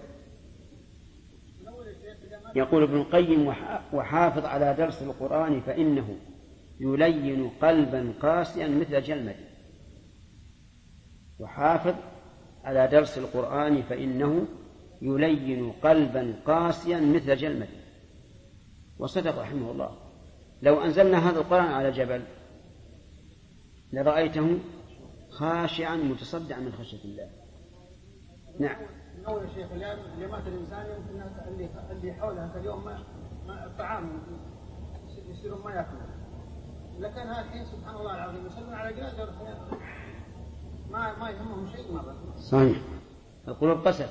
يقول ابن القيم وحافظ على درس القرآن فإنه يلين قلبا قاسيا مثل جلمد. وحافظ على درس القرآن فإنه يلين قلبا قاسيا مثل جلمد. وصدق رحمه الله. لو أنزلنا هذا القرآن على جبل لرأيته خاشعا متصدعا من خشية الله. نعم. أول شيخ لمات الإنسان يمكن اللي حولها اليوم ما الطعام يصيرون ما يأكلون، لكن هذا الحين سبحان الله العظيم يسلمون على جنازة ما يهمهم شيء مرة. صحيح. القلوب قست.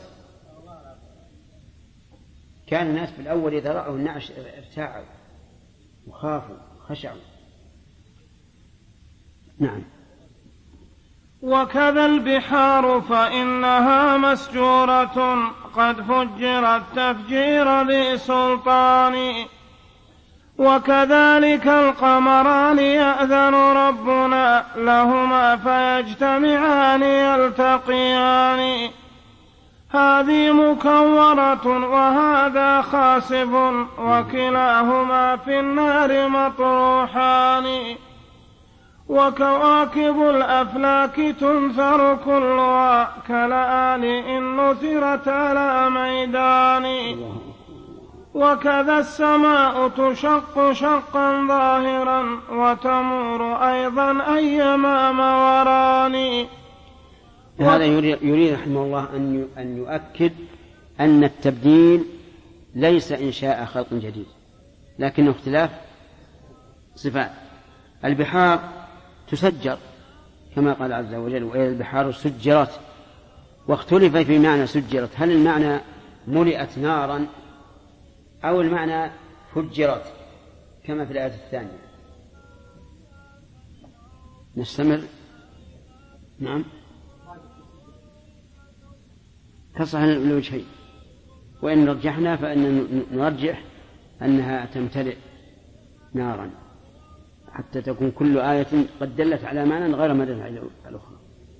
كان الناس في الأول إذا رأوا النعش ارتاعوا وخافوا خشعوا. نعم. وكذا البحار فإنها مسجورة قد فجرت تفجير ذي سلطان. وكذلك القمران يأذن ربنا لهما فيجتمعان يلتقيان. هذه مكورة وهذا خاسف وكلاهما في النار مطروحان. وكواكب الأفلاك تنثر كلها كالآل إن نثرت على ميدان. وكذا السماء تشق شقا ظاهرا وتمور أيضا أيما موران. هذا يريد رحمه الله أن يؤكد أن التبديل ليس إنشاء خلق جديد لكنه اختلاف صفات. البحار تسجر كما قال عز وجل وإذا البحار سجرت. واختلف في معنى سجرت، هل المعنى ملئت نارا أو المعنى فجرت كما في الآية الثانية. نستمر. نعم تصح الوجهين، وإن رجحنا فإن نرجح أنها تمتلئ نارا حتى تكون كل آية قد دلت على معنى غير ما دلت على الأخرى.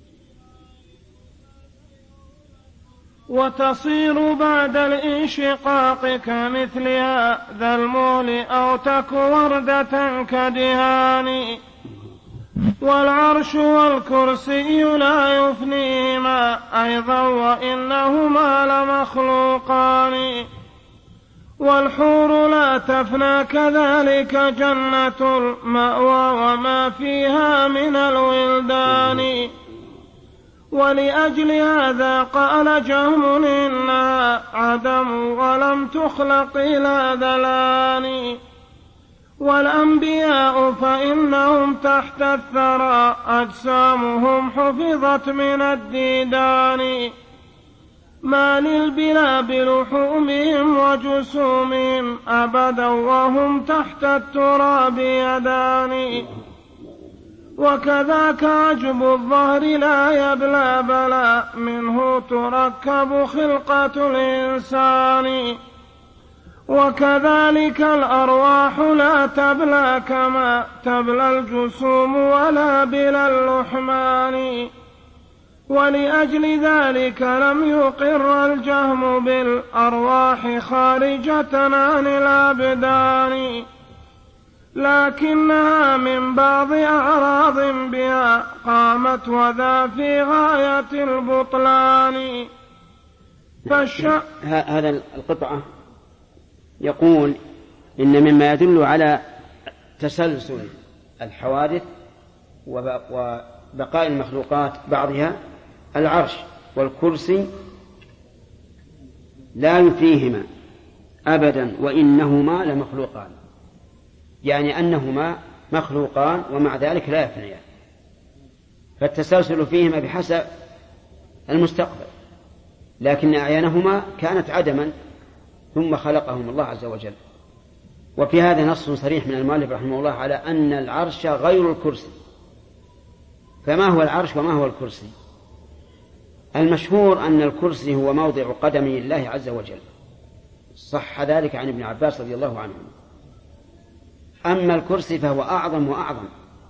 وتصير بعد الانشقاق كمثلها ذا المول أو تك وردة كدهان. والعرش والكرسي لا يفنيهما أيضا وإنهما لمخلوقان. والحور لا تفنى كذلك جنة المأوى وما فيها من الولدان. ولأجل هذا قال جهم إنها عدم ولم تخلق إلى ذلان. والأنبياء فإنهم تحت الثرى أجسامهم حفظت من الديدان. ما للبلا بلحومهم وجسومهم أبدا وهم تحت التراب يدان. وكذاك عجب الظهر لا يبلى بلا منه تركب خلقة الإنسان. وكذلك الأرواح لا تبلى كما تبلى الجسوم ولا بلا اللحمان. ولأجل ذلك لم يقر الجهم بالأرواح خارجة عن الأبدان لكنها من بعض أعراض بها قامت وذا في غاية البطلان. هذا القطعة يقول إن مما يدل على تسلسل الحوادث وبقاء المخلوقات بعضها العرش والكرسي لا يفنيهما أبدا وإنهما لمخلوقان، يعني أنهما مخلوقان ومع ذلك لا يفنيان، فالتسلسل فيهما بحسب المستقبل، لكن أعيانهما كانت عدما ثم خلقهم الله عز وجل. وفي هذا نص صريح من المؤلف رحمه الله على أن العرش غير الكرسي. فما هو العرش وما هو الكرسي؟ المشهور أن الكرسي هو موضع قدم الله عز وجل، صح ذلك عن ابن عباس رضي الله عنه. أما الكرسي فهو أعظم وأعظم.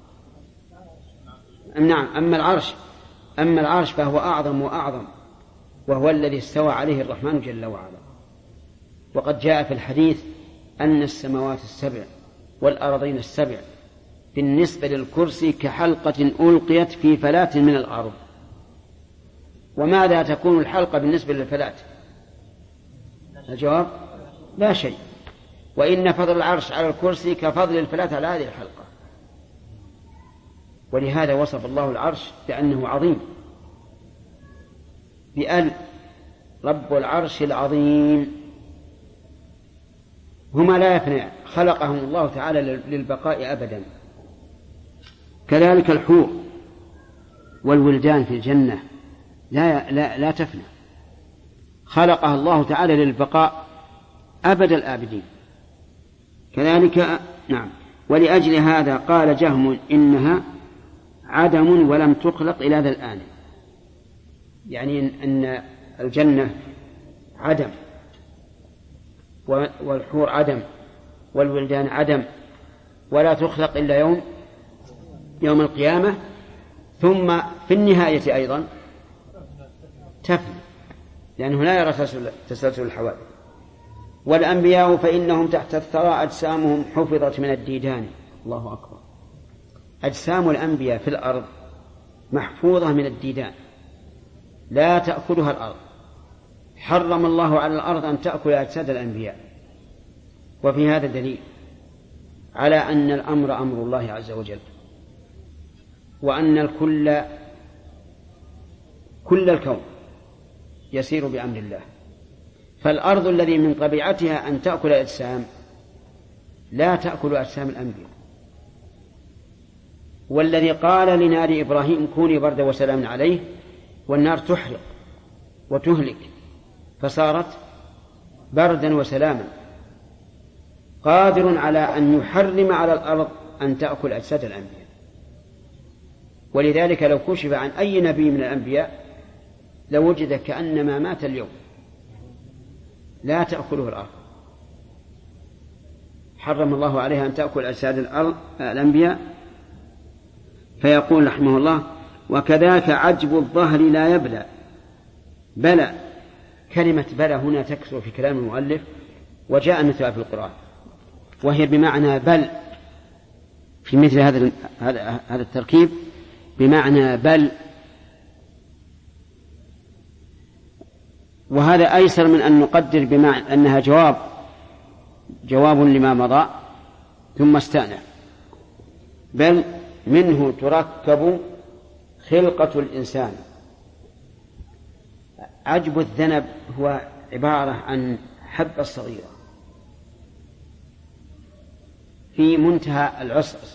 نعم، أما العرش فهو أعظم وأعظم، وهو الذي استوى عليه الرحمن جل وعلا. وقد جاء في الحديث أن السماوات السبع والأرضين السبع بالنسبة للكرسي كحلقة ألقيت في فلاة من الأرض. وماذا تكون الحلقة بالنسبة للفلاة؟ الجواب لا شيء. وإن فضل العرش على الكرسي كفضل الفلاة على هذه الحلقة. ولهذا وصف الله العرش بأنه عظيم بأن رب العرش العظيم. هما لا يفنيان، خلقهم الله تعالى للبقاء أبدا. كذلك الحور والولدان في الجنة لا تفنى، خلقها الله تعالى للبقاء أبد الآبدين. كذلك نعم. ولأجل هذا قال جهم إنها عدم ولم تخلق إلى ذا الآن، يعني أن الجنة عدم والحور عدم والولدان عدم ولا تخلق إلا يوم القيامة، ثم في النهاية أيضا تفنى، لأنه لا يرى تسلسل الحوادث. والأنبياء فإنهم تحت الثرى أجسامهم حفظت من الديدان. الله أكبر. أجسام الأنبياء في الأرض محفوظة من الديدان لا تأكلها الأرض. حرم الله على الأرض أن تأكل أجساد الأنبياء. وفي هذا دليل على أن الأمر أمر الله عز وجل، وأن كل الكون يسير بأمر الله. فالأرض الذي من طبيعتها أن تأكل الأجسام لا تأكل أجسام الأنبياء. والذي قال لنار إبراهيم كوني بردا وسلاما عليه، والنار تحرق وتهلك فصارت بردا وسلاما، قادر على أن يحرم على الأرض أن تأكل أجساد الأنبياء. ولذلك لو كشف عن أي نبي من الأنبياء لوجد كأنما مات اليوم، لا تأكله الأرض. حرم الله عليها أن تأكل أجساد الأنبياء. فيقول رحمه الله: وكذاك عجب الظهر لا يبلى. بلى، كلمة بلى هنا تكثر في كلام المؤلف، وجاء مثلها في القرآن، وهي بمعنى بل في مثل هذا التركيب، بمعنى بل. وهذا أيسر من أن نقدر بمعنى أنها جواب لما مضى ثم استأنف. بل منه تركب خلقة الإنسان. عجب الذنب هو عبارة عن حبة صغيرة في منتهى العصعص،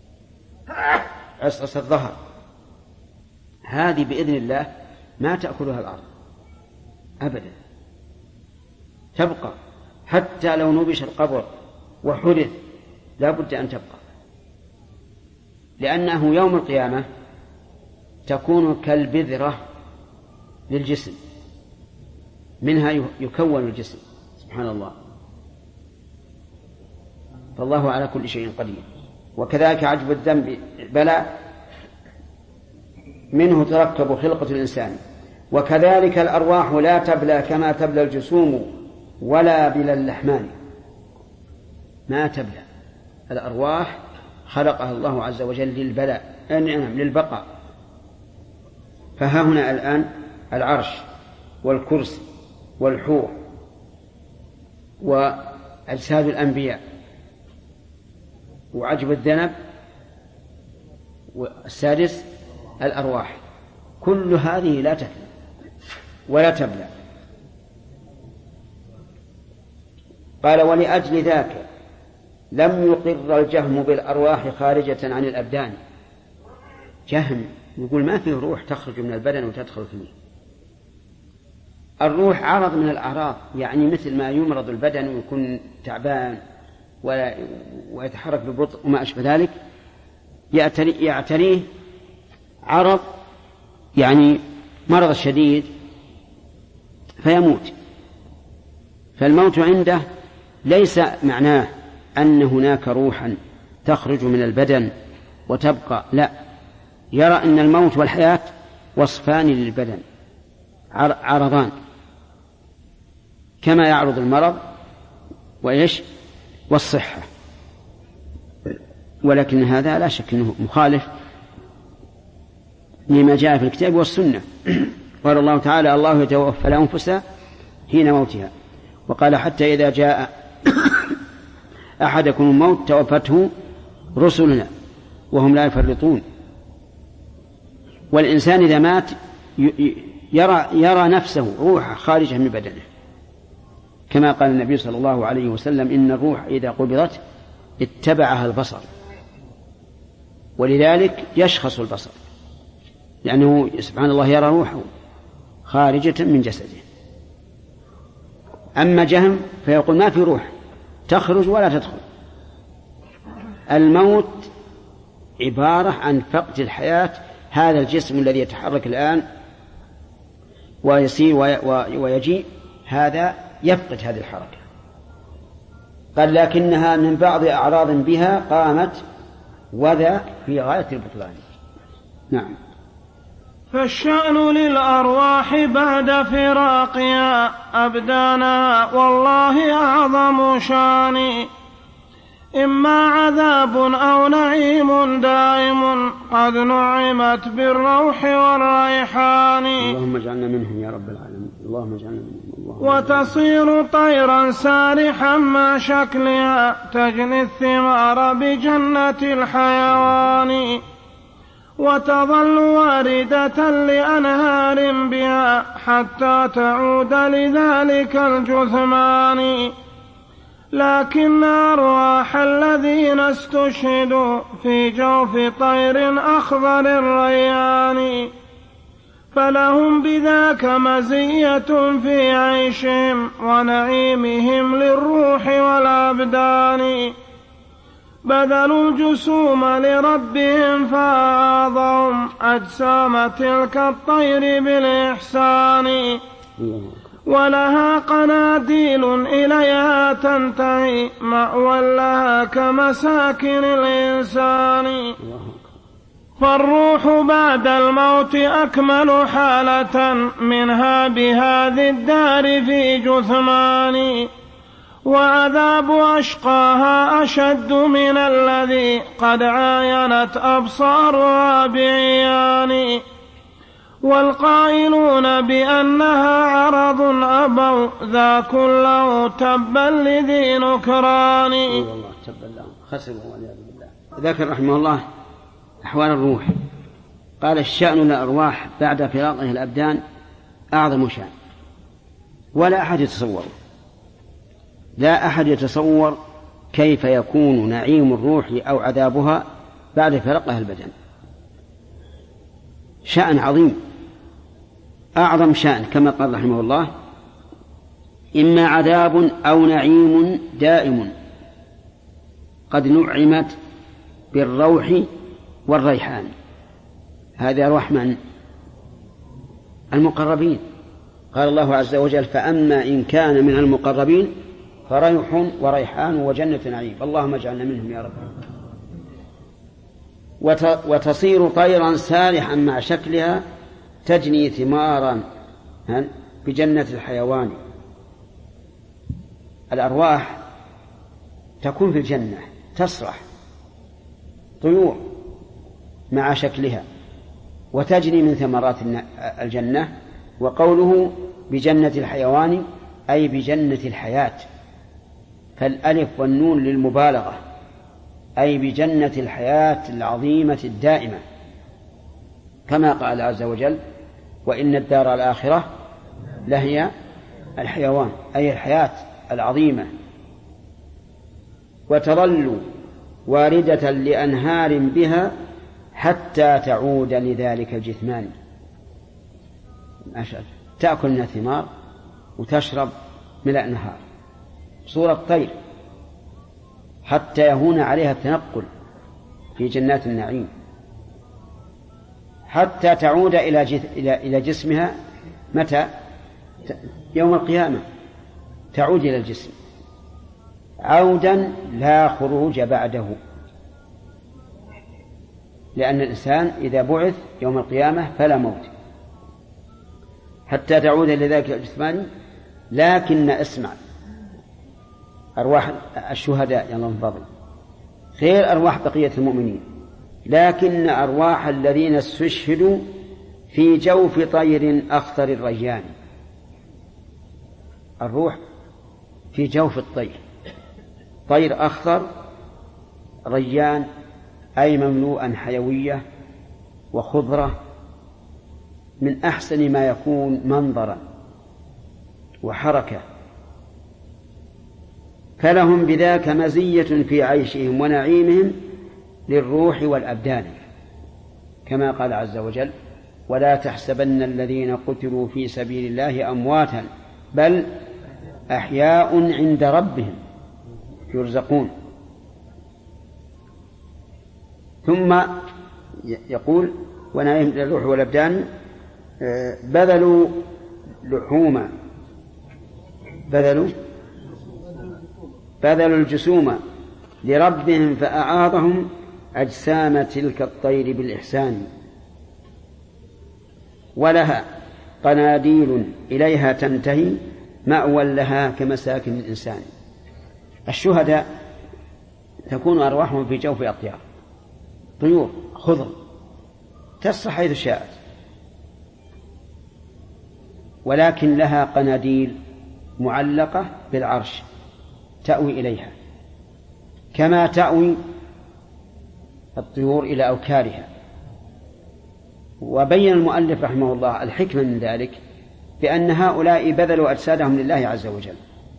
عصعص الظهر، هذه بإذن الله ما تأكلها الأرض أبدا، تبقى حتى لو نبش القبر وحدث لا بد أن تبقى، لأنه يوم القيامة تكون كالبذرة للجسم، منها يكون الجسم. سبحان الله، فالله على كل شيء قدير. وكذلك عجب الذنب بلى منه تركب خلقة الإنسان. وكذلك الأرواح لا تبلى كما تبلى الجسوم ولا بلا اللحمان. ما تبلى الأرواح، خلقها الله عز وجل للبقاء. فها هنا الآن العرش والكرسي والحور وأجساد الأنبياء وعجب الذنب، والسادس الأرواح. كل هذه لا تفنى ولا تبلى. قال ولأجل ذاك لم يقر الجهم بالأرواح خارجة عن الأبدان. جهم يقول ما فيه روح تخرج من البدن وتدخل فيه. الروح عرض من الأعراض، يعني مثل ما يمرض البدن ويكون تعبان ويتحرك ببطء وما أشبه ذلك، يعتريه عرض يعني مرض شديد فيموت. فالموت عنده ليس معناه أن هناك روحا تخرج من البدن وتبقى، لا، يرى أن الموت والحياة وصفان للبدن، عرضان، كما يعرض المرض والصحة. ولكن هذا لا شك أنه مخالف لما جاء في الكتاب والسنة. قال الله تعالى الله يتوفى الأنفس حين موتها، وقال حتى إذا جاء أحدكم الموت توفته رسلنا وهم لا يفرطون. والإنسان إذا مات يرى نفسه روح خارجة من بدنه، كما قال النبي صلى الله عليه وسلم إن الروح إذا قبضت اتبعها البصر، ولذلك يشخص البصر، لأنه سبحان الله يرى روحه خارجة من جسده. أما جهم فيقول ما في روح تخرج ولا تدخل. الموت عبارة عن فقد الحياة. هذا الجسم الذي يتحرك الآن ويسير ويجيء هذا يفقد هذه الحركة. قال لكنها من بعض أعراض بها قامت وذاك في غاية البطلان. نعم. فالشأن للأرواح بعد فراقها أبدانها والله أعظم شان، إما عذاب أو نعيم دائم قد نعمت بالروح والريحان. اللهم اجعلنا منهم يا رب العالمين. اللهم اجعلنا منهم. وتصير طيرا سارحا مع شكلها تجني الثمار بجنة الحيوان، وتظل واردة لأنهار بها حتى تعود لذلك الجثمان. لكن أرواح الذين استشهدوا في جوف طير أخضر الريان فلهم بذاك مزية في عيشهم ونعيمهم للروح والأبدان. بذلوا الجسوم لربهم فأعاضهم أجسام تلك الطير بالإحسان، ولها قناديل إليها تنتهي مأوى لها كمساكن الإنسان. فالروح بعد الموت أكمل حالة منها بهذه الدار في جثمان، وعذاب أشقاها أشد من الذي قد عاينت أبصارها بعيان. والقائلون بأنها عرض أبوا ذا كله تبا لذي نكران. ذكر رحمه الله أحوال الروح. قال الشأن الأرواح بعد فراقها الأبدان أعظم شأن، ولا أحد يتصور، لا أحد يتصور كيف يكون نعيم الروح أو عذابها بعد فراقها البدن. شأن عظيم، أعظم شأن، كما قال رحمه الله إما عذاب أو نعيم دائم قد نعمت بالروح والريحان. هذا أرواح من؟ المقربين. قال الله عز وجل فأما إن كان من المقربين فريح وريحان وجنة نعيم. اللهم اجعلنا منهم يا رب. وتصير طيرا سارحا مع شكلها تجني ثمارا بجنة الحيوان. الأرواح تكون في الجنة تسرح طيور مع شكلها وتجني من ثمرات الجنة. وقوله بجنة الحيوان أي بجنة الحياة، فالألف والنون للمبالغة، أي بجنة الحياة العظيمة الدائمة، كما قال عز وجل: وإن الدار الآخرة لهي الحيوان، أي الحياة العظيمة. وتظل واردة لأنهار بها حتى تعود لذلك الجثمان، تأكل من الثمار وتشرب من الأنهار صورة طير، حتى يهون عليها التنقل في جنات النعيم، حتى تعود إلى جسمها. متى؟ يوم القيامة تعود إلى الجسم عودا لا خروج بعده، لأن الإنسان إذا بعث يوم القيامة فلا موت، حتى تعود إلى ذلك الجسمان. لكن اسمع، أرواح الشهداء يا الله من فضله غير أرواح بقية المؤمنين، لكن أرواح الذين استشهدوا في جوف طير أخضر الريان. الروح في جوف الطير، طير أخضر ريان، أي مملوءا حيوية وخضرة، من أحسن ما يكون منظرا وحركة. فلهم بذاك مزية في عيشهم ونعيمهم للروح والأبدان، كما قال عز وجل: ولا تحسبن الذين قتلوا في سبيل الله أمواتا بل أحياء عند ربهم يرزقون. ثم يقول: ونعيم للروح والأبدان بذلوا الجسوم لربهم فأعاضهم أجسام تلك الطير بالإحسان، ولها قناديل إليها تنتهي مأوى لها كمساكن الإنسان. الشهداء تكون أرواحهم في جوف أطيار، طيور خضر تسرح حيث شاءت، ولكن لها قناديل معلقة بالعرش تأوي إليها، كما تأوي الطيور إلى أوكارها. وبين المؤلف رحمه الله الحكمة من ذلك بأن هؤلاء بذلوا أجسادهم لله عز وجل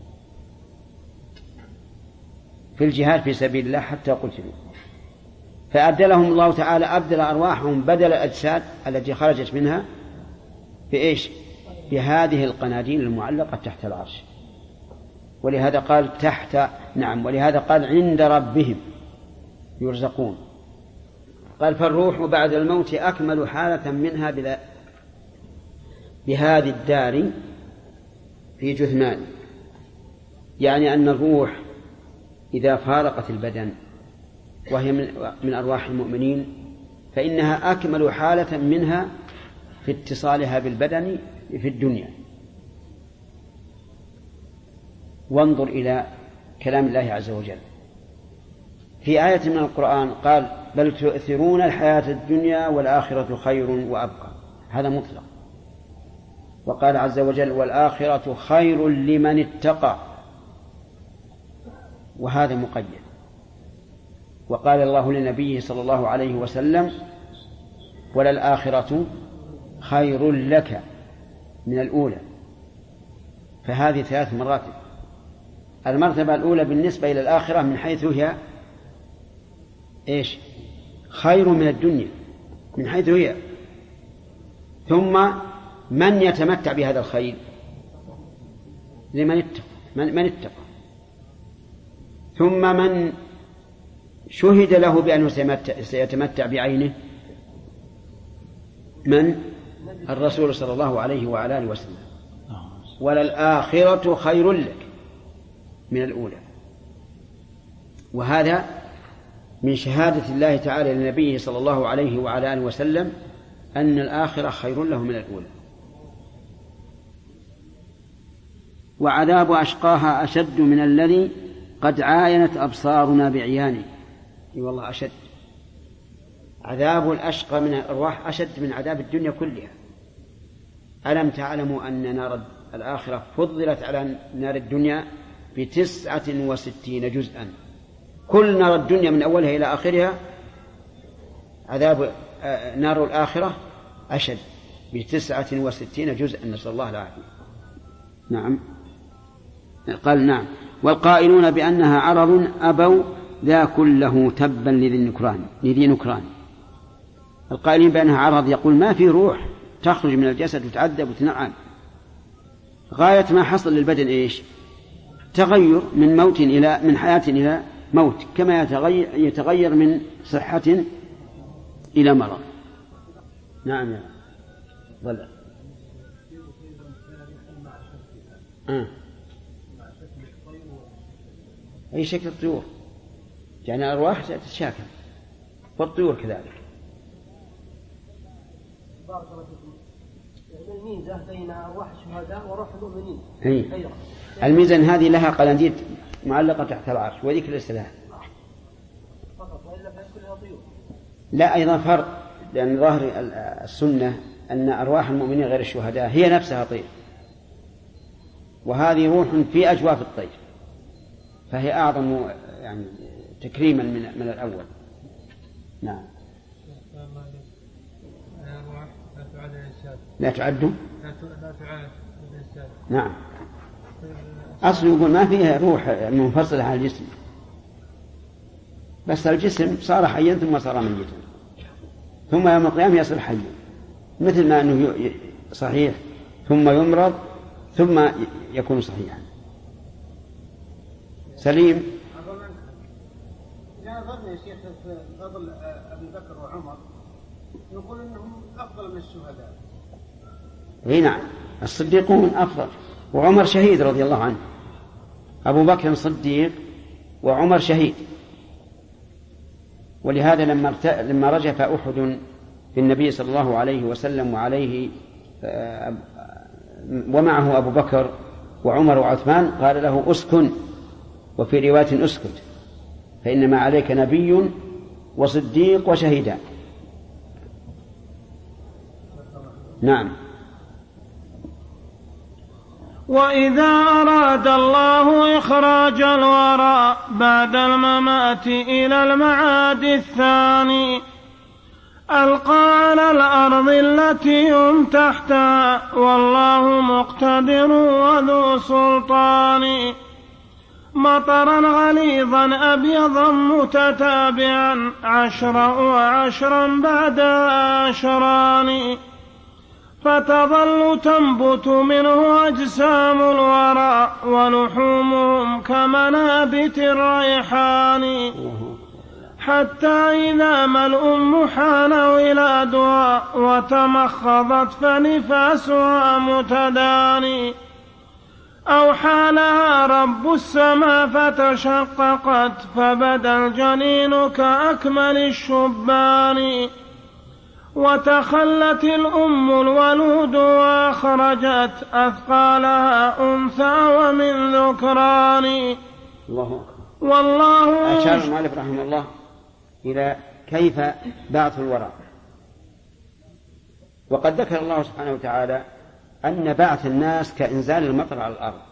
في الجهاد في سبيل الله حتى قتلوا، فأبدلهم الله تعالى، أبدل أرواحهم بدل الأجساد التي خرجت منها بإيش؟ بهذه القناديل المعلقة تحت العرش. ولهذا قال ولهذا قال عند ربهم يرزقون. قال: فالروح بعد الموت أكمل حالة منها بهذه الدار في جثمان، يعني أن الروح إذا فارقت البدن وهي من أرواح المؤمنين فإنها أكمل حالة منها في اتصالها بالبدن في الدنيا. وانظر إلى كلام الله عز وجل في آية من القرآن قال: بل تؤثرون الحياة الدنيا والآخرة خير وأبقى، هذا مطلق. وقال عز وجل: والآخرة خير لمن اتقى، وهذا مقيد. وقال الله لنبيه صلى الله عليه وسلم: وللآخرة خير لك من الأولى. فهذه 3 مراتب. المرتبة الأولى بالنسبة إلى الآخرة من حيث هي إيش؟ خير من الدنيا من حيث هي. ثم من يتمتع بهذا الخير؟ لمن اتقى. ثم من شهد له بأنه سيتمتع بعينه؟ من؟ الرسول صلى الله عليه وعلى آله وسلم. وللآخرة خير لك من الأولى. وهذا من شهادة الله تعالى لنبيه صلى الله عليه وعلى آله وسلم أن الآخرة خير له من الأولى. وعذاب أشقاها أشد من الذي قد عاينت أبصارنا بعيانه. والله أشد. عذاب الأشقى من الأرواح أشد من عذاب الدنيا كلها. ألم تعلموا أن نار الآخرة فضلت على نار الدنيا ب69 جزءا، كل نار الدنيا من أولها إلى آخرها عذاب نار الآخرة أشد ب69 جزءا، نسأل الله العافية. نعم. قال نعم. والقائلون بأنها عرض أبوا ذا كله تبا لذي نكران. القائلين بأنها عرض يقول ما في روح تخرج من الجسد وتعذب وتنعم. غاية ما حصل للبدن إيش؟ تغير من حياة إلى موت، كما يتغير من صحة إلى مرض. نعم يا ضلع. أي شكل الطيور، يعني الأرواح تتشاكل والطيور كذلك. بارك الله فيكم. الميزة بين أرواح الشهداء وروح المؤمنين. الميزة هذه لها قلانديل معلقة تحت العرش، وذيك ليس لها. فقط وإلا فكلها طيور. لا، أيضا فرق، لأن ظاهر السنة أن أرواح المؤمنين غير الشهداء هي نفسها طير، وهذه روح في أجواف الطير، فهي أعظم يعني تكريما من الأول. نعم. لا تعد. نعم. أصل يقول ما فيها روح منفصلة عن الجسم، بس الجسم صار حيا ثم صار ميتا، ثم يوم القيامة يصير حيا، مثل ما أنه صحيح ثم يمرض ثم يكون صحيحا. سليم. إذا نظرنا يا شيخ في فضل أبي بكر وعمر نقول أنهم أفضل من الشهداء. اي نعم، الصديقون أفضل، وعمر شهيد رضي الله عنه. أبو بكر صديق وعمر شهيد، ولهذا لما رجف أحد بالنبي صلى الله عليه وسلم وعليه ومعه أبو بكر وعمر وعثمان قال له أسكن، وفي رواية أسكت، فإنما عليك نبي وصديق وشهيدان. نعم. وإذا أراد الله إخراج الورى بعد الممات إلى المعاد الثاني ألقى على الأرض التي هم تحتها والله مقتدر وذو سلطان مطرا غليظا أبيضا متتابعا 10 و10 بعد 10 فتظل تنبت منه أجسام الورى ولحومهم كمنابت الريحان حتى إذا ما الأم حان ولادها وتمخضت فنفاسها متداني أوحى لها رب السماء فتشققت فبدا الجنين كأكمل الشبان وتخلت الأم الولود وأخرجت أثقالها أنثى ومن ذكران. والله أشار المؤلف رحمه الله إلى كيف بعث الورى، وقد ذكر الله سبحانه وتعالى أن بعث الناس كإنزال المطر على الأرض.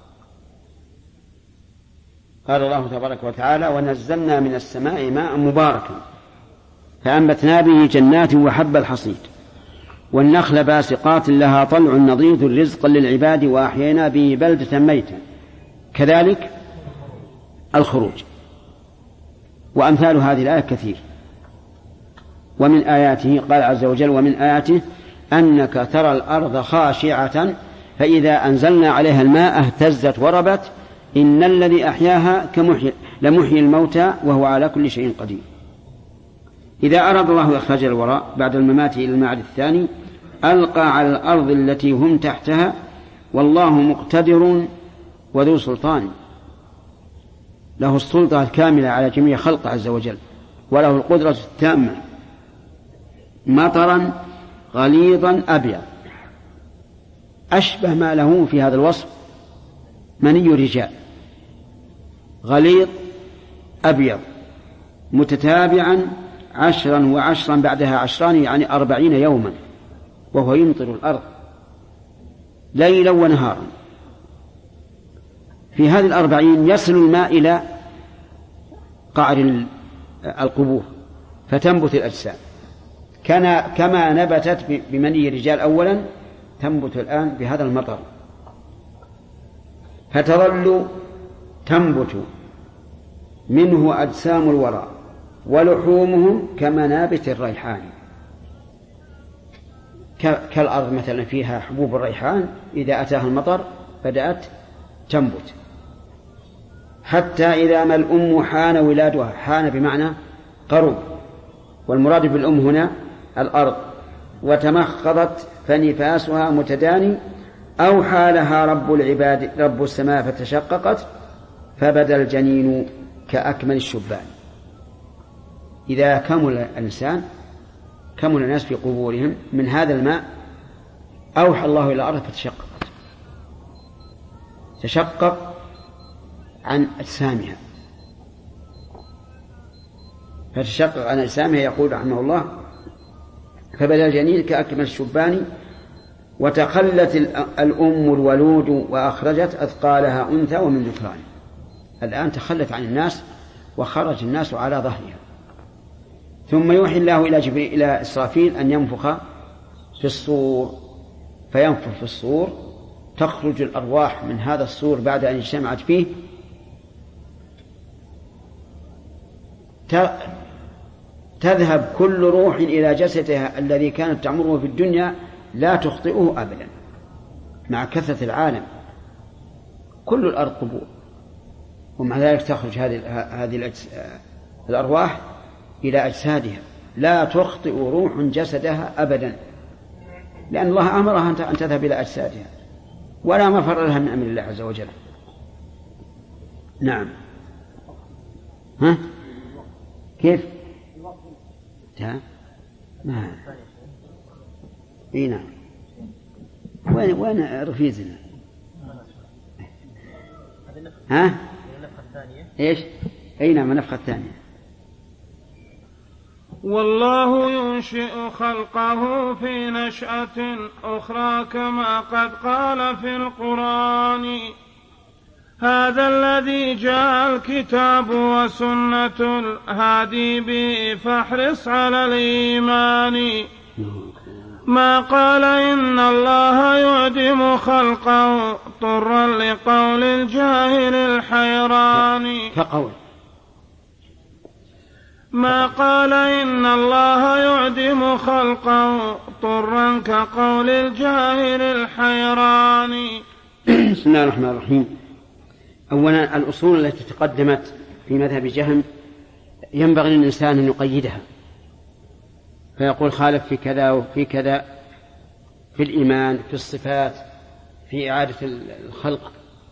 قال الله تبارك وتعالى ونزلنا من السماء ماء مباركا فأنبتنا به جنات وحب الحصيد والنخل باسقات لها طلع نضيد رزقا للعباد وأحيينا به بلدة ميتا كذلك الخروج. وأمثال هذه الآية كثير. ومن آياته قال عز وجل ومن آياته أنك ترى الأرض خاشعة فإذا أنزلنا عليها الماء اهتزت وربت إن الذي أحياها لمحيي الموتى وهو على كل شيء قدير. إذا أراد الله إخراج الوراء بعد الممات إلى المعاد الثاني ألقى على الأرض التي هم تحتها والله مقتدر وذو سلطان، له السلطة الكاملة على جميع خلقه عز وجل وله القدرة التامة. مطرا غليظا أبيض، أشبه ما له في هذا الوصف مني رجال، غليظ أبيض متتابعا 10 و10 بعدها 10 يعني 40 يوما، وهو يمطر الأرض ليلا ونهارا. في هذه 40 يصل الماء إلى قعر القبور فتنبت الأجسام كما نبتت بمني الرجال أولا تنبت الآن بهذا المطر، فتظل تنبت منه أجسام الورى ولحومهم كمنابت الريحان، كالأرض مثلا فيها حبوب الريحان إذا أتاها المطر بدأت تنبت، حتى إذا ما الأم حان ولادها، حان بمعنى قرب، والمراد بالأم هنا الأرض، وتمخضت فنفاسها متداني، أوحى لها رب العباد رب السماء فتشققت فبدا الجنين كأكمل الشبان. إذا كمل الإنسان كمل الناس في قبورهم من هذا الماء أوحى الله إلى الأرض فتشققت، تشقق عن أجسامها، فتشقق عن أجسامها. يقول رحمه الله فبدا الجنين كأكمل الشبان، وتخلت الأم الولود وأخرجت أثقالها أنثى ومن ذكران. الآن تخلت عن الناس وخرج الناس على ظهرها. ثم يوحي الله إلى إسرافيل أن ينفخ في الصور، فينفخ في الصور تخرج الأرواح من هذا الصور بعد أن اجتمعت فيه، تذهب كل روح إلى جسدها الذي كانت تعمره في الدنيا لا تخطئه أبدا. مع كثرة العالم كل الأرض قبور، ومع ذلك تخرج هذه الأرواح إلى أجسادها لا تخطئ روح جسدها أبدا، لأن الله أمرها أن تذهب إلى أجسادها ولا مفر لها من أمر الله عز وجل. نعم. ها كيف؟ نعم. نعم. وين رفيزنا؟ ها؟ إيش؟ أي نعم النفخة الثانية. والله ينشئ خلقه في نشأة أخرى كما قد قال في القرآن، هذا الذي جاء الكتاب وسنة الهادي به فاحرص على الإيمان. ما قال إن الله يعدم خلقه طرا لقول الجاهل الحيران، ما قال إن الله يعدم خلقه طرا كقول الجاهل الحيران. بسم الله الرحمن الرحيم. أولا الأصول التي تقدمت في مذهب جهم ينبغي للإنسان أن يقيدها، فيقول خالف في كذا وفي كذا، في الإيمان، في الصفات، في إعادة الخلق،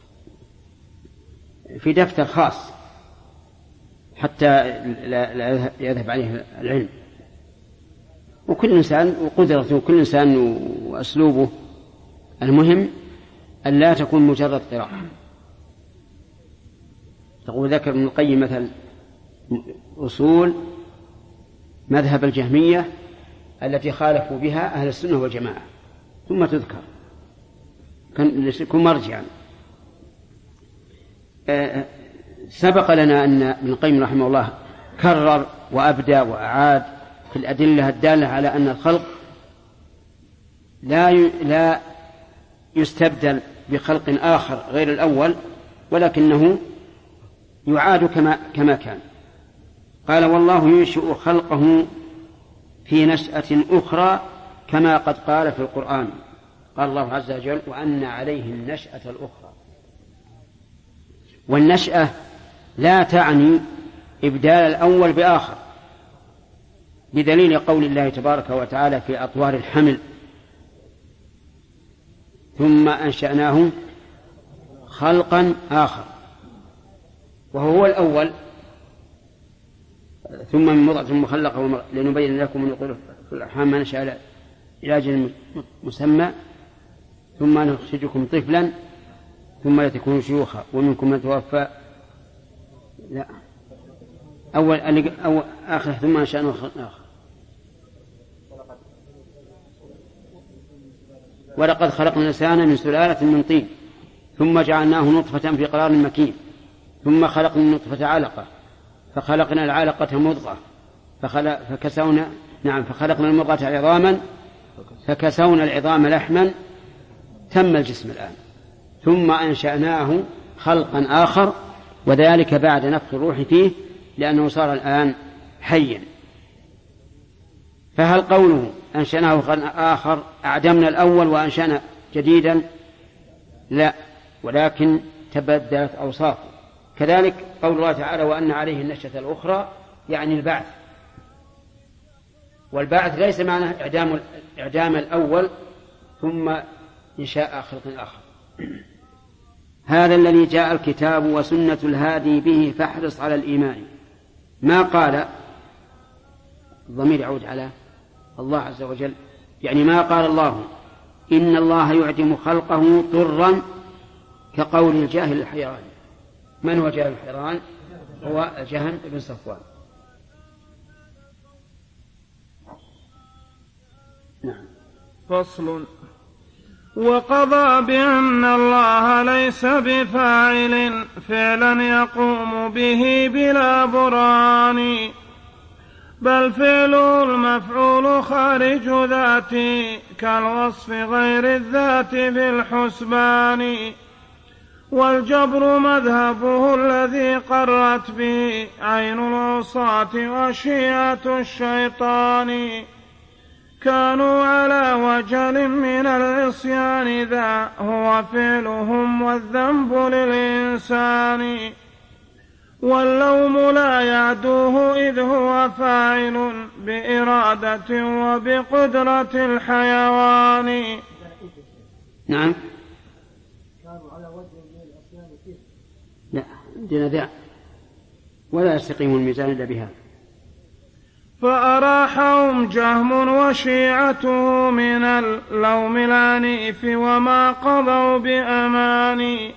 في دفتر خاص حتى لا يذهب عليه العلم. وكل إنسان وقدرته وكل إنسان وأسلوبه، المهم أن لا تكون مجرد قراءة. تقول ذكر ابن القيم مثل أصول مذهب الجهمية التي خالفوا بها أهل السنة والجماعة، ثم تذكر كن مرجعا. سبق لنا أن ابن القيم رحمه الله كرر وأبدى وأعاد في الأدلة الدالة على أن الخلق لا يستبدل بخلق آخر غير الأول، ولكنه يعاد كما كان. قال والله ينشئ خلقه في نشأة أخرى كما قد قال في القرآن. قال الله عز وجل وأن عليه النشأة الأخرى. والنشأة لا تعني إبدال الأول بآخر، بدليل قول الله تبارك وتعالى في أطوار الحمل ثم أنشأناه خلقا آخر، وهو الأول. ثم من مضغة مخلقة لنبين لكم من يقول في الأرحام ما نشاء إلى أجل مسمى ثم نخرجكم طفلا ثم لتكونوا شيوخا ومنكم من توفى. لا، أول آخر ثم أنشأناه خلقا آخر. ولقد خلقنا الإنسان من سلالة من طين ثم جعلناه نطفة في قرار مكين ثم خلقنا النطفة علقة فخلقنا العلقة مضغة فخلقنا المضغة عظاما فكسونا العظام لحما تم الجسم الآن، ثم أنشأناه خلقا آخر، وذلك بعد نفخ الروح فيه لأنه صار الآن حيا. فهل قوله أنشأناه خلقا آخر أعدمنا الأول وأنشأنا جديدا؟ لا، ولكن تبدلت أوصافه. كذلك قول الله تعالى وأن عليه النشأة الأخرى يعني البعث، والبعث ليس معناه إعدام الأول ثم إنشاء خلق آخر. هذا الذي جاء الكتاب وسنة الهادي به فاحرص على الإيمان. ما قال الضمير يعود على الله عز وجل، يعني ما قال الله إن الله يعدم خلقه طرا كقول الجاهل الحيران. من هو جاهل الحيران؟ هو الجهم بن صفوان. نعم. فصل. وقضى بأن الله ليس بفاعل فعلا يقوم به بلا برهان، بل فعله المفعول خارج ذاته كالوصف غير الذات في الحسبان، والجبر مذهبه الذي قرت به عين العصاة وشيعة الشيطان، كانوا على وجل من العصيان ذا هو فعلهم والذنب للإنسان، واللوم لا يعدوه إذ هو فاعل بإرادة وبقدرة الحيوان. نعم. لا عندنا ذا ولا يستقيم الميزان إلا بها. فأراحهم جهم وشيعته من اللوم العنيف وما قضوا بأماني،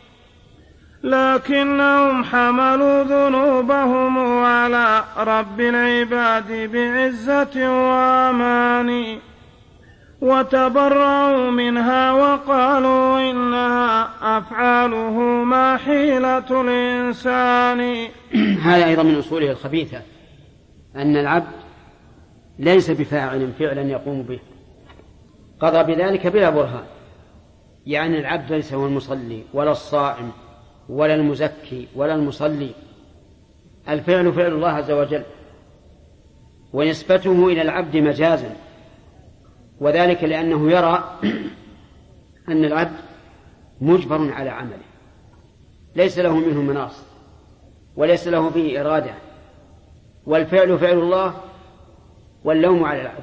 لكنهم حملوا ذنوبهم على رب العباد بعزة وأمان، وتبرأوا منها وقالوا إنها أفعاله ما حيلة الإنسان. هذا أيضا من أصوله الخبيثة أن العبد ليس بفاعل فعلا يقوم به، قضى بذلك بلا برهان. يعني العبد ليس هو المصلي ولا الصائم ولا المزكي ولا المصلي، الفعل فعل الله عز وجل، ونسبته إلى العبد مجازا، وذلك لأنه يرى أن العبد مجبر على عمله ليس له منه مناص وليس له فيه إرادة، والفعل فعل الله واللوم على العبد.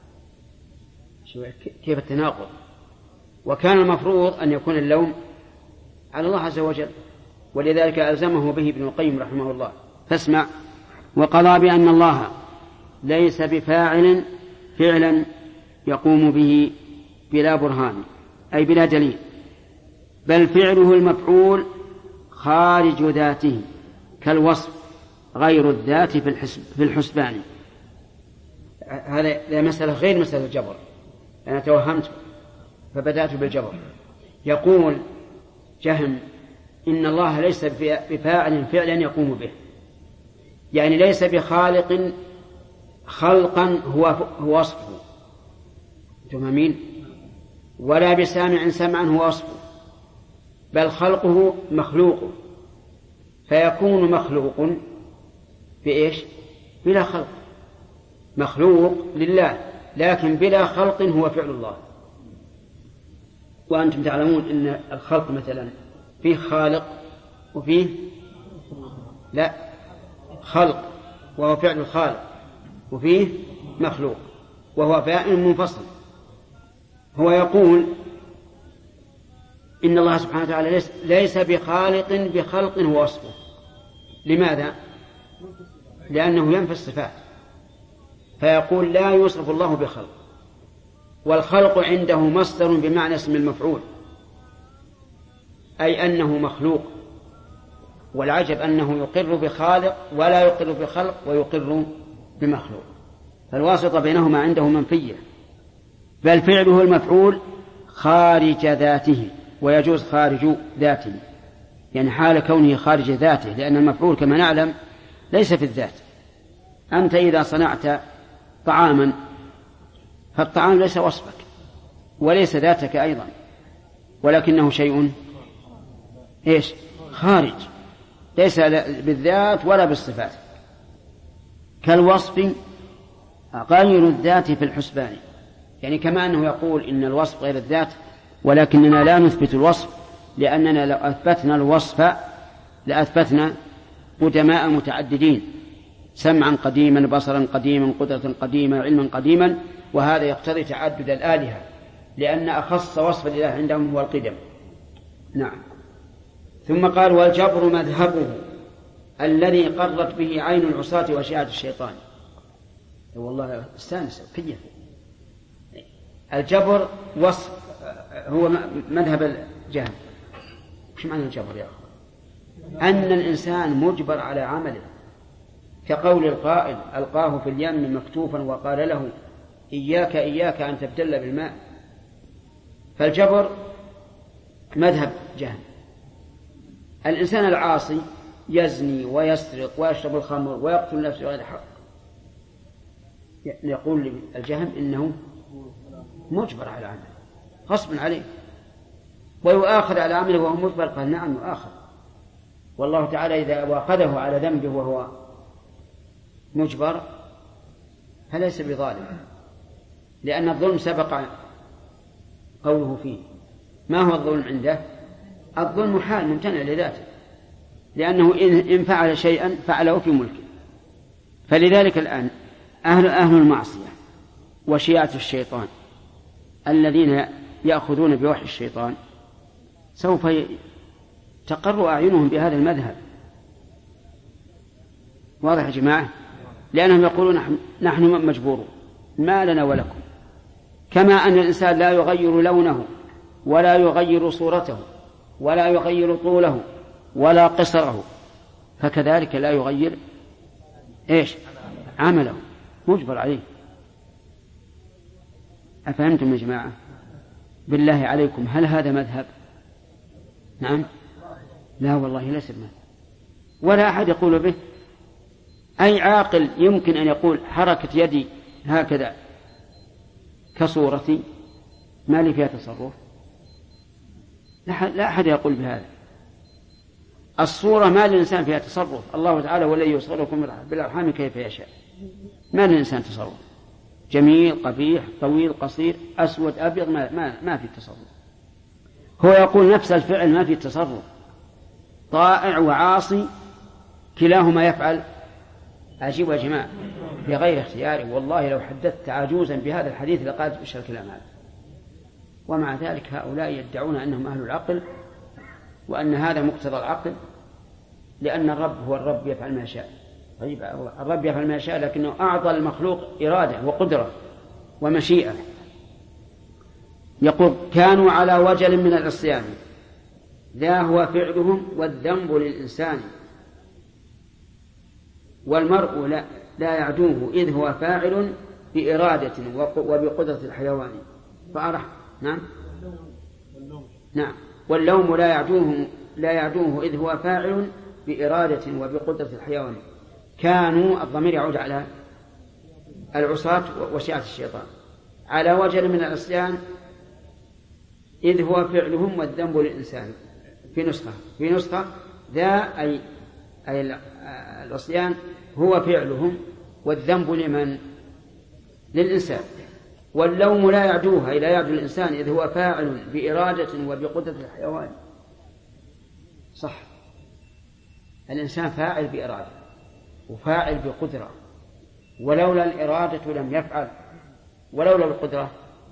كيف التناقض؟ وكان المفروض أن يكون اللوم على الله عز وجل، ولذلك ألزمه به ابن القيم رحمه الله. فاسمع. وقضى بأن الله ليس بفاعل فعلا يقوم به بلا برهان أي بلا دليل، بل فعله المفعول خارج ذاته كالوصف غير الذات في الحسبان. هذا مسألة غير مسألة الجبر، أنا توهمت فبدأت بالجبر. يقول جهم إن الله ليس بفاعل فعلا يقوم به، يعني ليس بخالق خلقا هو وصفه، تفهمين؟ ولا بسامع سمعا هو وصفه، بل خلقه مخلوق، فيكون مخلوق بإيش؟ بلا خلق. مخلوق لله لكن بلا خلق هو فعل الله. وأنتم تعلمون أن الخلق مثلا فيه خالق وفيه لا خلق وهو فعل الخالق، وفيه مخلوق وهو فاعل منفصل. هو يقول إن الله سبحانه وتعالى ليس بخالق بخلق هو وصفه. لماذا؟ لأنه ينفي الصفات، فيقول لا يوصف الله بخلق، والخلق عنده مصدر بمعنى اسم المفعول، أي أنه مخلوق. والعجب أنه يقر بخالق ولا يقر بخلق ويقر بمخلوق، فالواسطة بينهما عنده منفية. بل فعله المفعول خارج ذاته، ويجوز خارج ذاته، يعني حال كونه خارج ذاته، لأن المفعول كما نعلم ليس في الذات. أنت إذا صنعت طعاما فالطعام ليس وصفك وليس ذاتك أيضا، ولكنه شيء إيش؟ خارج، ليس بالذات ولا بالصفات، كالوصف غير الذات في الحسبان. يعني كما أنه يقول إن الوصف غير الذات، ولكننا لا نثبت الوصف، لأننا لو أثبتنا الوصف لأثبتنا قدماء متعددين، سمعا قديما، بصرا قديما، قدرة قديمة، علما قديما، وهذا يقتضي تعدد الآلهة، لأن أخص وصف لله عندهم هو القدم. نعم. ثم قال والجبر مذهبه الذي قرت به عين العصاة وشيعة الشيطان. والله استانس كيف الجبر وصف هو مذهب الجهم. وش معنى الجبر يا أخي؟ أن الإنسان مجبر على عمله، كقول القائل ألقاه في اليم مكتوفا وقال له إياك إياك أن تبتل بالماء. فالجبر مذهب جهم. الإنسان العاصي يزني ويسرق ويشرب الخمر ويقتل نفسه بغير حق، يقول الجهم إنه مجبر على عمله غصب عليه، ويؤاخذ على عمله وهو مجبر. قال نعم يؤاخذ، والله تعالى إذا واخذه على ذنبه وهو مجبر فليس بظالم، لأن الظلم سبق قوله فيه. ما هو الظلم عنده؟ الظلم حال ممتنع لذاته، لأنه إن فعل شيئا فعله في ملكه. فلذلك الآن أهل المعصية وشيعة الشيطان الذين يأخذون بوحي الشيطان سوف تقر أعينهم بهذا المذهب. واضح يا جماعة؟ لأنهم يقولون نحن مجبورون، ما لنا ولكم. كما أن الإنسان لا يغير لونه ولا يغير صورته ولا يغير طوله ولا قصره، فكذلك لا يغير إيش؟ عمله، مجبر عليه. أفهمتم يا جماعة؟ بالله عليكم هل هذا مذهب؟ نعم؟ لا والله ليس مذهب، ولا أحد يقول به. أي عاقل يمكن أن يقول حركة يدي هكذا كصورتي ما لي فيها تصرف؟ لا أحد يقول بهذا. الصورة ما للإنسان فيها تصرف، الله تعالى والذي يصغركم بالأرحام كيف يشاء، ما للإنسان تصرف. جميل قبيح طويل قصير أسود أبيض ما في تصرف. هو يقول نفس الفعل ما في تصرف، طائع وعاصي كلاهما يفعل. عجيب يا جماعة، بغير اختياره. والله لو حدثت عجوزا بهذا الحديث لقالت إيش الكلام هذا. ومع ذلك هؤلاء يدعون أنهم أهل العقل وأن هذا مقتضى العقل، لأن الرب هو الرب يفعل ما يشاء. طيب الرب يفعل ما يشاء، لكنه أعطى المخلوق إرادة وقدرة ومشيئة. يقول كانوا على وجل من العصيان ذا هو فعلهم والذنب للإنسان، والمرء لا يعدوه إذ هو فاعل بإرادة وبقدرة الحيوان فأرح. نعم واللوم لا يعدوه إذ هو فاعل بإرادة وبقدرة الحيوان. كانوا الضمير يعود على العصاة وشيعة الشيطان على وجل من العصيان إذ هو فعلهم والذنب للإنسان. في نسخة ذا أي العصيان هو فعلهم والذنب لمن؟ للإنسان. واللوم لا يعدوها إلى يعدو الإنسان إذ هو فاعل بإرادة وبقدرة الحيوان. صح، الإنسان فاعل بإرادة وفاعل بقدرة، ولولا الإرادة لم يفعل، ولولا القدرة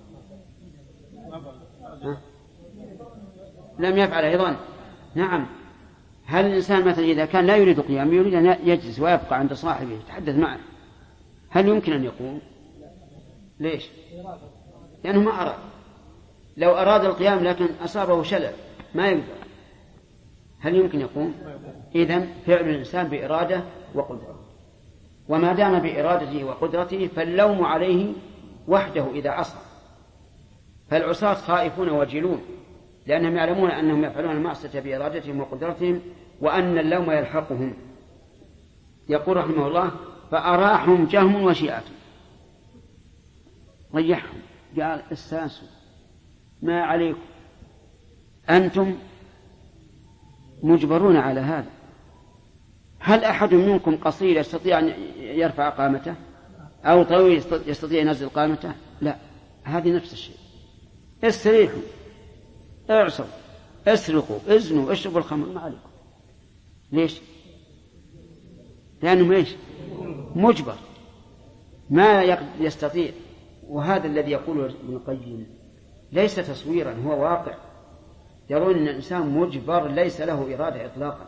لم يفعل أيضا. نعم. هل الإنسان مثلا إذا كان لا يريد قيام يريد أن يجلس ويبقى عند صاحبه يتحدث معه، هل يمكن أن يقوم؟ ليش؟ لأنه ما أراد. لو أراد القيام لكن أصابه شلل ما يقدر، هل يمكن يقوم؟ إذن فعل الإنسان بإرادة وقدرة، وما دام بإرادته وقدرته فاللوم عليه وحده إذا عصى. فالعصاة خائفون وجلون لأنهم يعلمون أنهم يفعلون المعصية بإرادتهم وقدرتهم، وأن اللوم يلحقهم. يقول رحمه الله فأراحهم جهم وشيعة، ريحهم، قال استانسوا، ما عليكم، أنتم مجبرون على هذا. هل أحد منكم قصير يستطيع أن يرفع قامته أو طويل يستطيع أن ينزل قامته؟ لا، هذه نفس الشيء. استريحوا، اعصوا، اسرقوا، ازنوا، اشربوا الخمر، ما عليكم. ليش؟ لأنه ايش؟ مجبر، ما يستطيع. وهذا الذي يقوله ابن القيم ليس تصويرا، هو واقع. يرون أن الإنسان مجبر ليس له إرادة إطلاقا.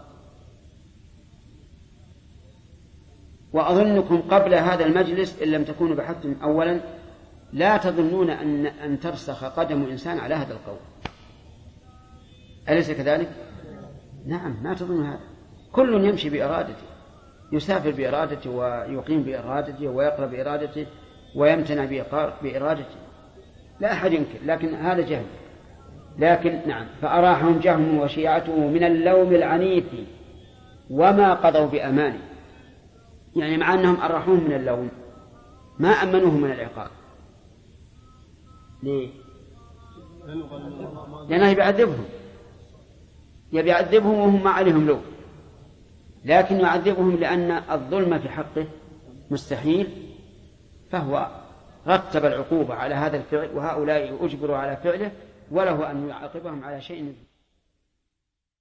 وأظنكم قبل هذا المجلس إن لم تكونوا بحثتم أولا لا تظنون أن ترسخ قدم إنسان على هذا القول، أليس كذلك؟ نعم، ما تظن هذا. كل يمشي بإرادته، يسافر بإرادته ويقيم بإرادته ويقرأ بإرادته ويمتنع بإرادته، لا أحد ينكر، لكن هذا جهل. لكن نعم، فأراحهم جهم وشيعته من اللوم العنيف وما قضوا بأمانه، يعني مع أنهم أراحوهم من اللوم ما أمنوهم من العقاب. ليه؟ لأنه يبي يعذبهم وهم ما عليهم لوم، لكن يعذبهم لأن الظلم في حقه مستحيل، فهو رتب العقوبة على هذا الفعل، وهؤلاء أجبروا على فعله، وله أن يعاقبهم على شيء